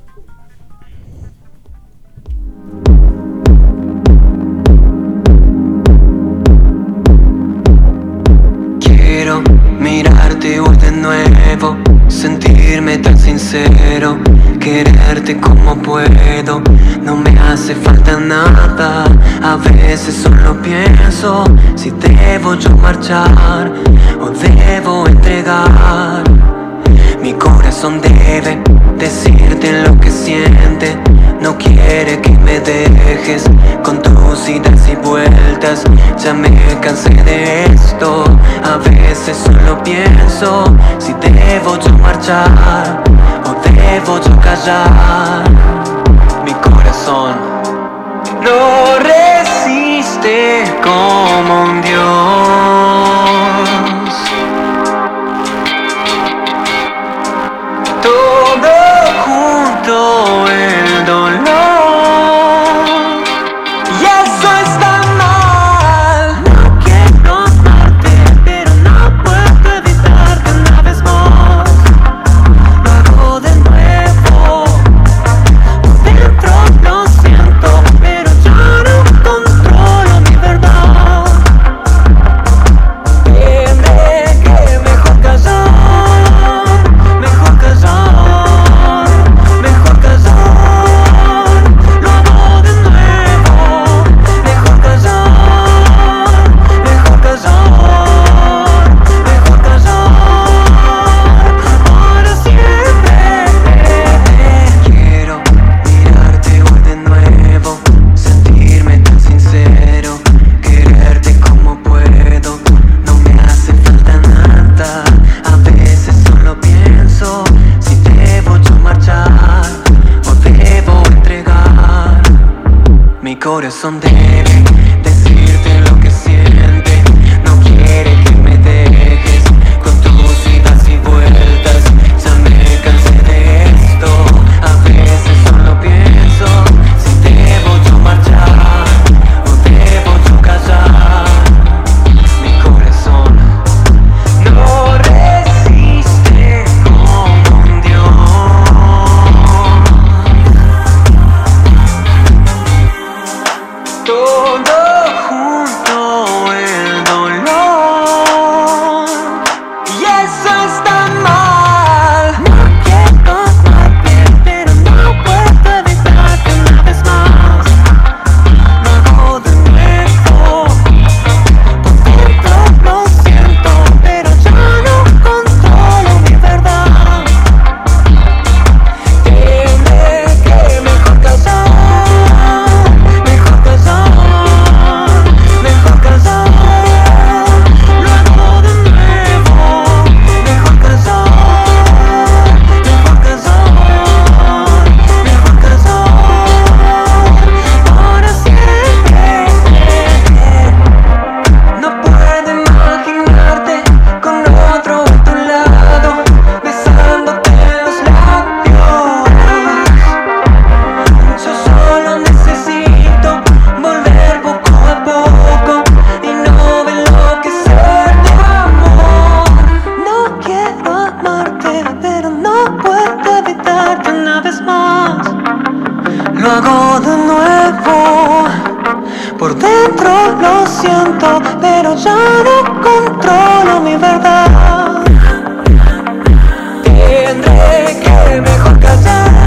S8: Quiero mirarte hoy de nuevo, sentirme tan sincero, quererte como puedo, no me hace falta nada. A veces solo pienso si debo yo marchar o debo entregar. Mi corazón debe decirte lo que siente, no quiere que me dejes con tus idas y vueltas. Ya me cansé de esto, a veces solo pienso si debo yo marchar o debo yo callar. Mi corazón no resiste como un dios. Todo junto el dolor, y eso está mal. No quiero amarte, pero no puedo evitarte una vez más. Lo hago de nuevo, por dentro lo siento, pero yo no controlo mi verdad. Dime que mejor callar, mejor callar. Mi corazón debe decirte lo que siente, no quiere que me dejes con tus idas y vueltas. Ya me cansé de esto, a veces solo pienso si debo yo marchar o debo yo callar. Mi corazón no resiste como un dios. Todo ya no controlo mi verdad. Tendré que mejor callar.